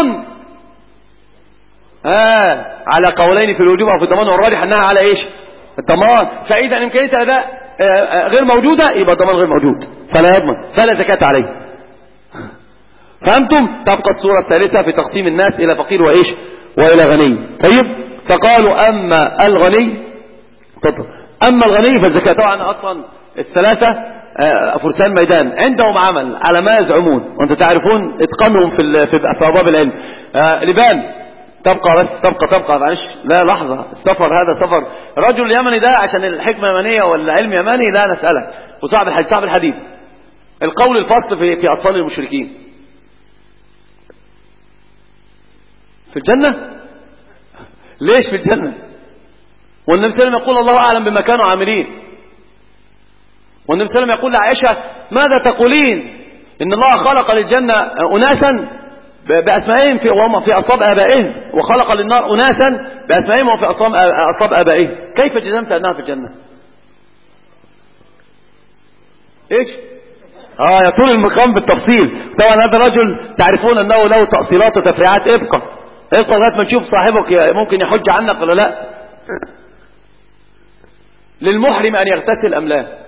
على قولين في الوجوب او في الضمان، والراجح انها على ايش؟ الضمان. فاذا امكانية الاداء غير موجودة يبقى الضمان غير موجود، فلا يضمن، فلا زكاة عليه. فهمتم؟ تبقى الصورة الثالثة في تقسيم الناس الى فقير وايش والى غني. طيب، فقالوا اما الغني فالزكاة. طبعا اصلا الثلاثة فرسان ميدان عندهم عمل على ما يزعمون، وانت تعرفون اتقانهم في ابواب العلم. لبان تبقى معلش، لا لحظة، السفر هذا سفر الرجل اليمني ده عشان الحكمة يمنية ولا علم يمني، لا نسألك. وصاحب الحديد القول الفصل في أطفال المشركين في الجنة. ليش في الجنة؟ والنبي صلى الله عليه وسلم يقول الله أعلم بما كانوا عاملين. والنبي صلى الله عليه وسلم يقول لعائشة ماذا تقولين إن الله خلق للجنة أناسا بأسمائهم وهم في أصلاب آبائهم، وخلق للنار أناسا بأسمائهم وهم في أصلاب آبائهم، كيف جزمت أنها في الجنة؟ إيش؟ يطول المقام بالتفصيل. طبعا هذا رجل تعرفون أنه له تأصيلات وتفريعات. ابقى لغاية ما نشوف صاحبك ممكن يحج عنك ولا لا. للمحرم أن يغتسل أم لا؟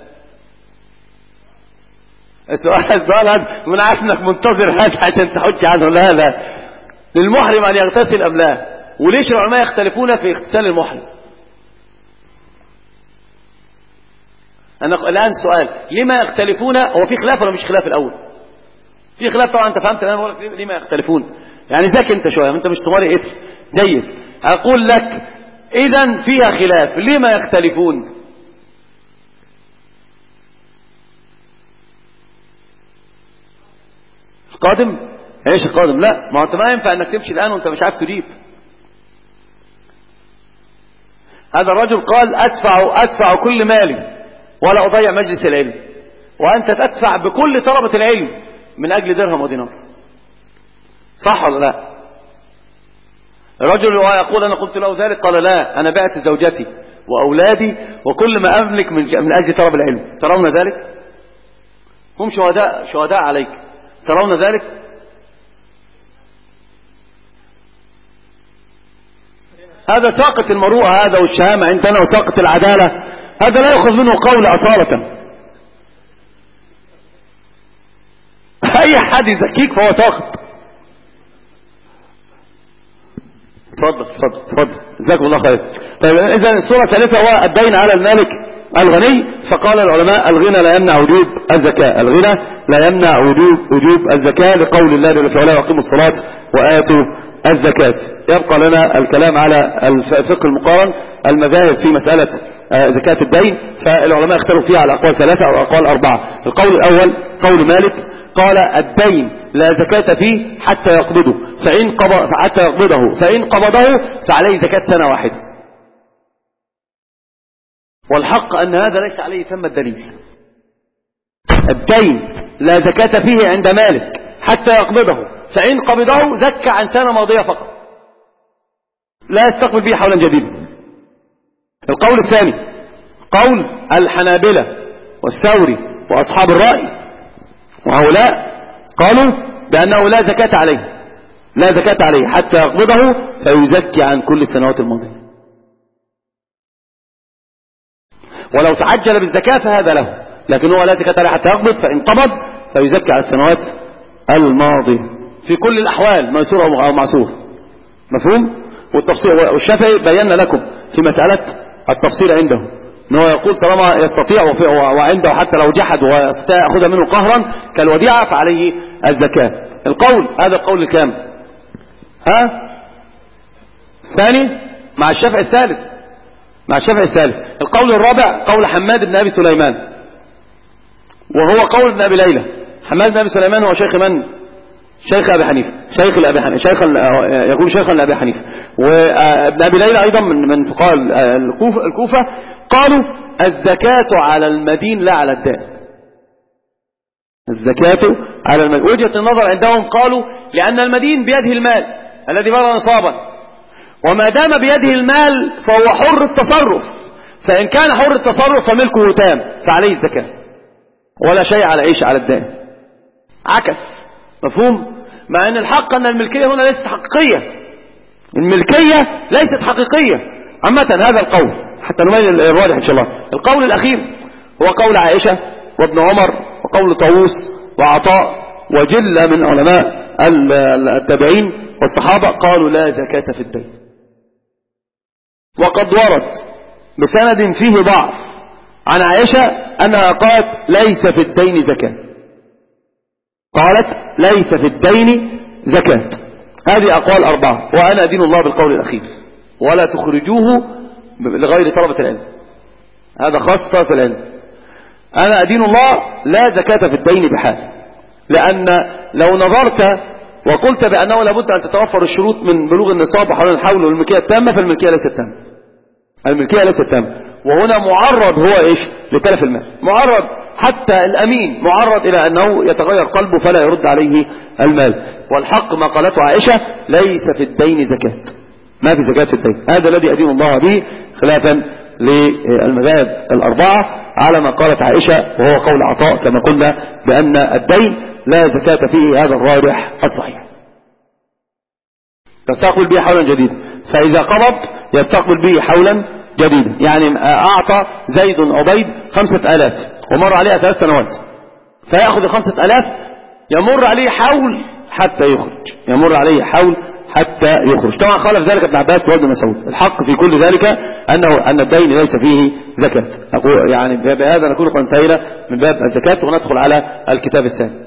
السؤال هذا من عارف انك منتظر هذا عشان تحج عنه. لا، للمحرم ان يغتسل ام لا. وليش العلماء يختلفون في اغتسال المحرم؟ انا الان سؤال، لما يختلفون؟ هو في خلاف ولا مش خلاف؟ الاول في خلاف طبعا، انت فهمت الان. بقول لك لما يختلفون، يعني ذاك انت شويه، انت مش صومالي اثر جيد. اقول لك اذا فيها خلاف، لما يختلفون؟ قادم ايش القادم؟ لا، ما انت ما ينفع انك تمشي الان وانت مش عارف تجيب. هذا الرجل قال ادفع كل مالي ولا اضيع مجلس العلم، وانت تدفع بكل طلبة العلم من اجل درهم ودينار. صح ولا لا؟ الرجل يقول انا قلت له ذلك، قال لا، انا بعت زوجتي واولادي وكل ما املك من اجل طلب العلم. ترون ذلك؟ هم شهداء عليك. ترون ذلك؟ هذا ساقط المروءة هذا والشهامة عندنا وساقط العدالة. هذا لا يأخذ منه قول أصالة. أي حد يزكيك فهو ساقط. تفضل جزاكم الله خير. طيب إذا الصورة الثالثة هو الدين على المالك الغني. فقال العلماء الغنى لا يمنع وجوب الزكاة. الغنى لا يمنع وجوب الزكاة لقول الله جل وعلا وأقيموا الصلاة وآتوا الزكاة. يبقى لنا الكلام على الفقه المقارن، المذاهب في مسألة زكاة الدين. فالعلماء اختلفوا فيها على أقوال 3 أو أقوال 4. القول الأول قول مالك، قال الدين لا زكاة فيه حتى يقبضه، فإن قبضه فعليه زكاة سنة واحدة. والحق أن هذا ليس عليه ثم الدليل. الدين لا زكاة فيه عند مالك حتى يقبضه، فإن قبضه زكى عن سنة ماضية فقط، لا يستقبل به حولا جديدا. القول الثاني قول الحنابلة والثوري وأصحاب الرأي وهؤلاء قالوا بأنه لا زكاة عليه، لا زكاة عليه حتى يقبضه فيزكي عن كل السنوات الماضية، ولو تعجل بالزكاة فهذا له، لكن هو لا زكاة عليه حتى يقبض، فإن قبض فيزكي على السنوات الماضية في كل الأحوال، ميسور أو معسور. مفهوم؟ والتفصيل، والشافعي بينا لكم في مسألة التفصيل عنده أنه يقول طالما يستطيع وعنده حتى لو جحد ويستطيع يأخذ منه قهرا كالوديعة فعليه الزكاة. القول هذا القول الكام؟ الثاني مع الشافعي الثالث، مع الشافعي الثالث. القول الرابع قول حماد بن أبي سليمان، وهو قول ابن أبي ليلى. حماد بن أبي سليمان هو شيخ من؟ شيخ أبي حنيفة، شيخ لأبي حنيفة، يقول شيخا لأبي حنيفة. وابن أبي ليلى أيضا من فقهاء الكوفة. قالوا الزكاة على المدين لا على الدائن، الزكاة على المدين. وجهة النظر عندهم قالوا لأن المدين بيده المال الذي بلغ نصابا، وما دام بيده المال فهو حر التصرف، فإن كان حر التصرف فملكه تام فعليه الزكاة، ولا شيء على ايش؟ على الدائن. عكس. مفهوم؟ مع ان الحق ان الملكية هنا ليست حقيقية، الملكية ليست حقيقية عامة. هذا القول حتى نميز الراجح ان شاء الله. القول الاخير هو قول عائشة وابن عمر وقول طاووس وعطاء وجل من علماء التابعين والصحابة، قالوا لا زكاة في الدين. وقد ورد بسند فيه ضعف عن عائشة أنها قالت ليس في الدين زكاة، قالت ليس في الدين زكاة. هذه أقوال أربعة، وأنا أدين الله بالقول الأخير، ولا تخرجوه لغير طلبة العلم، هذا خاص طلبة العلم. أنا أدين الله لا زكاة في الدين بحال، لأن لو نظرت وقلت بأنه لابد أن تتوفر الشروط من بلوغ النصاب وحول الحول والملكية التامة، فالملكية ليست تامة، الملكية ليست تامة. وهنا معرض هو ايش؟ لتلف المال، معرض حتى الأمين معرض إلى أنه يتغير قلبه فلا يرد عليه المال. والحق ما قالته عائشة ليس في الدين زكاة، ما في زكاة في الدين. هذا الذي أدين الله به خلافا للمذاهب الأربعة على ما قالت عائشة، وهو قول عطاء كما قلنا بأن الدين لا زكاة فيه، هذا الراجح الصحيح. تستقبل به حولا جديدا، فإذا قبض يستقبل به حولا جديدا. يعني أعطى زيد عبيد 5000 ومر عليها 3 سنوات، فيأخذ 5000 يمر عليه حول حتى يخرج، يمر عليه حول حتى يخرج. طبعا خالف ذلك ابن عباس وابن مسعود. الحق في كل ذلك أن الدين ليس فيه زكاة. أقول يعني بهذا نكون قد انتهينا من باب الزكاة، وندخل على الكتاب الثاني.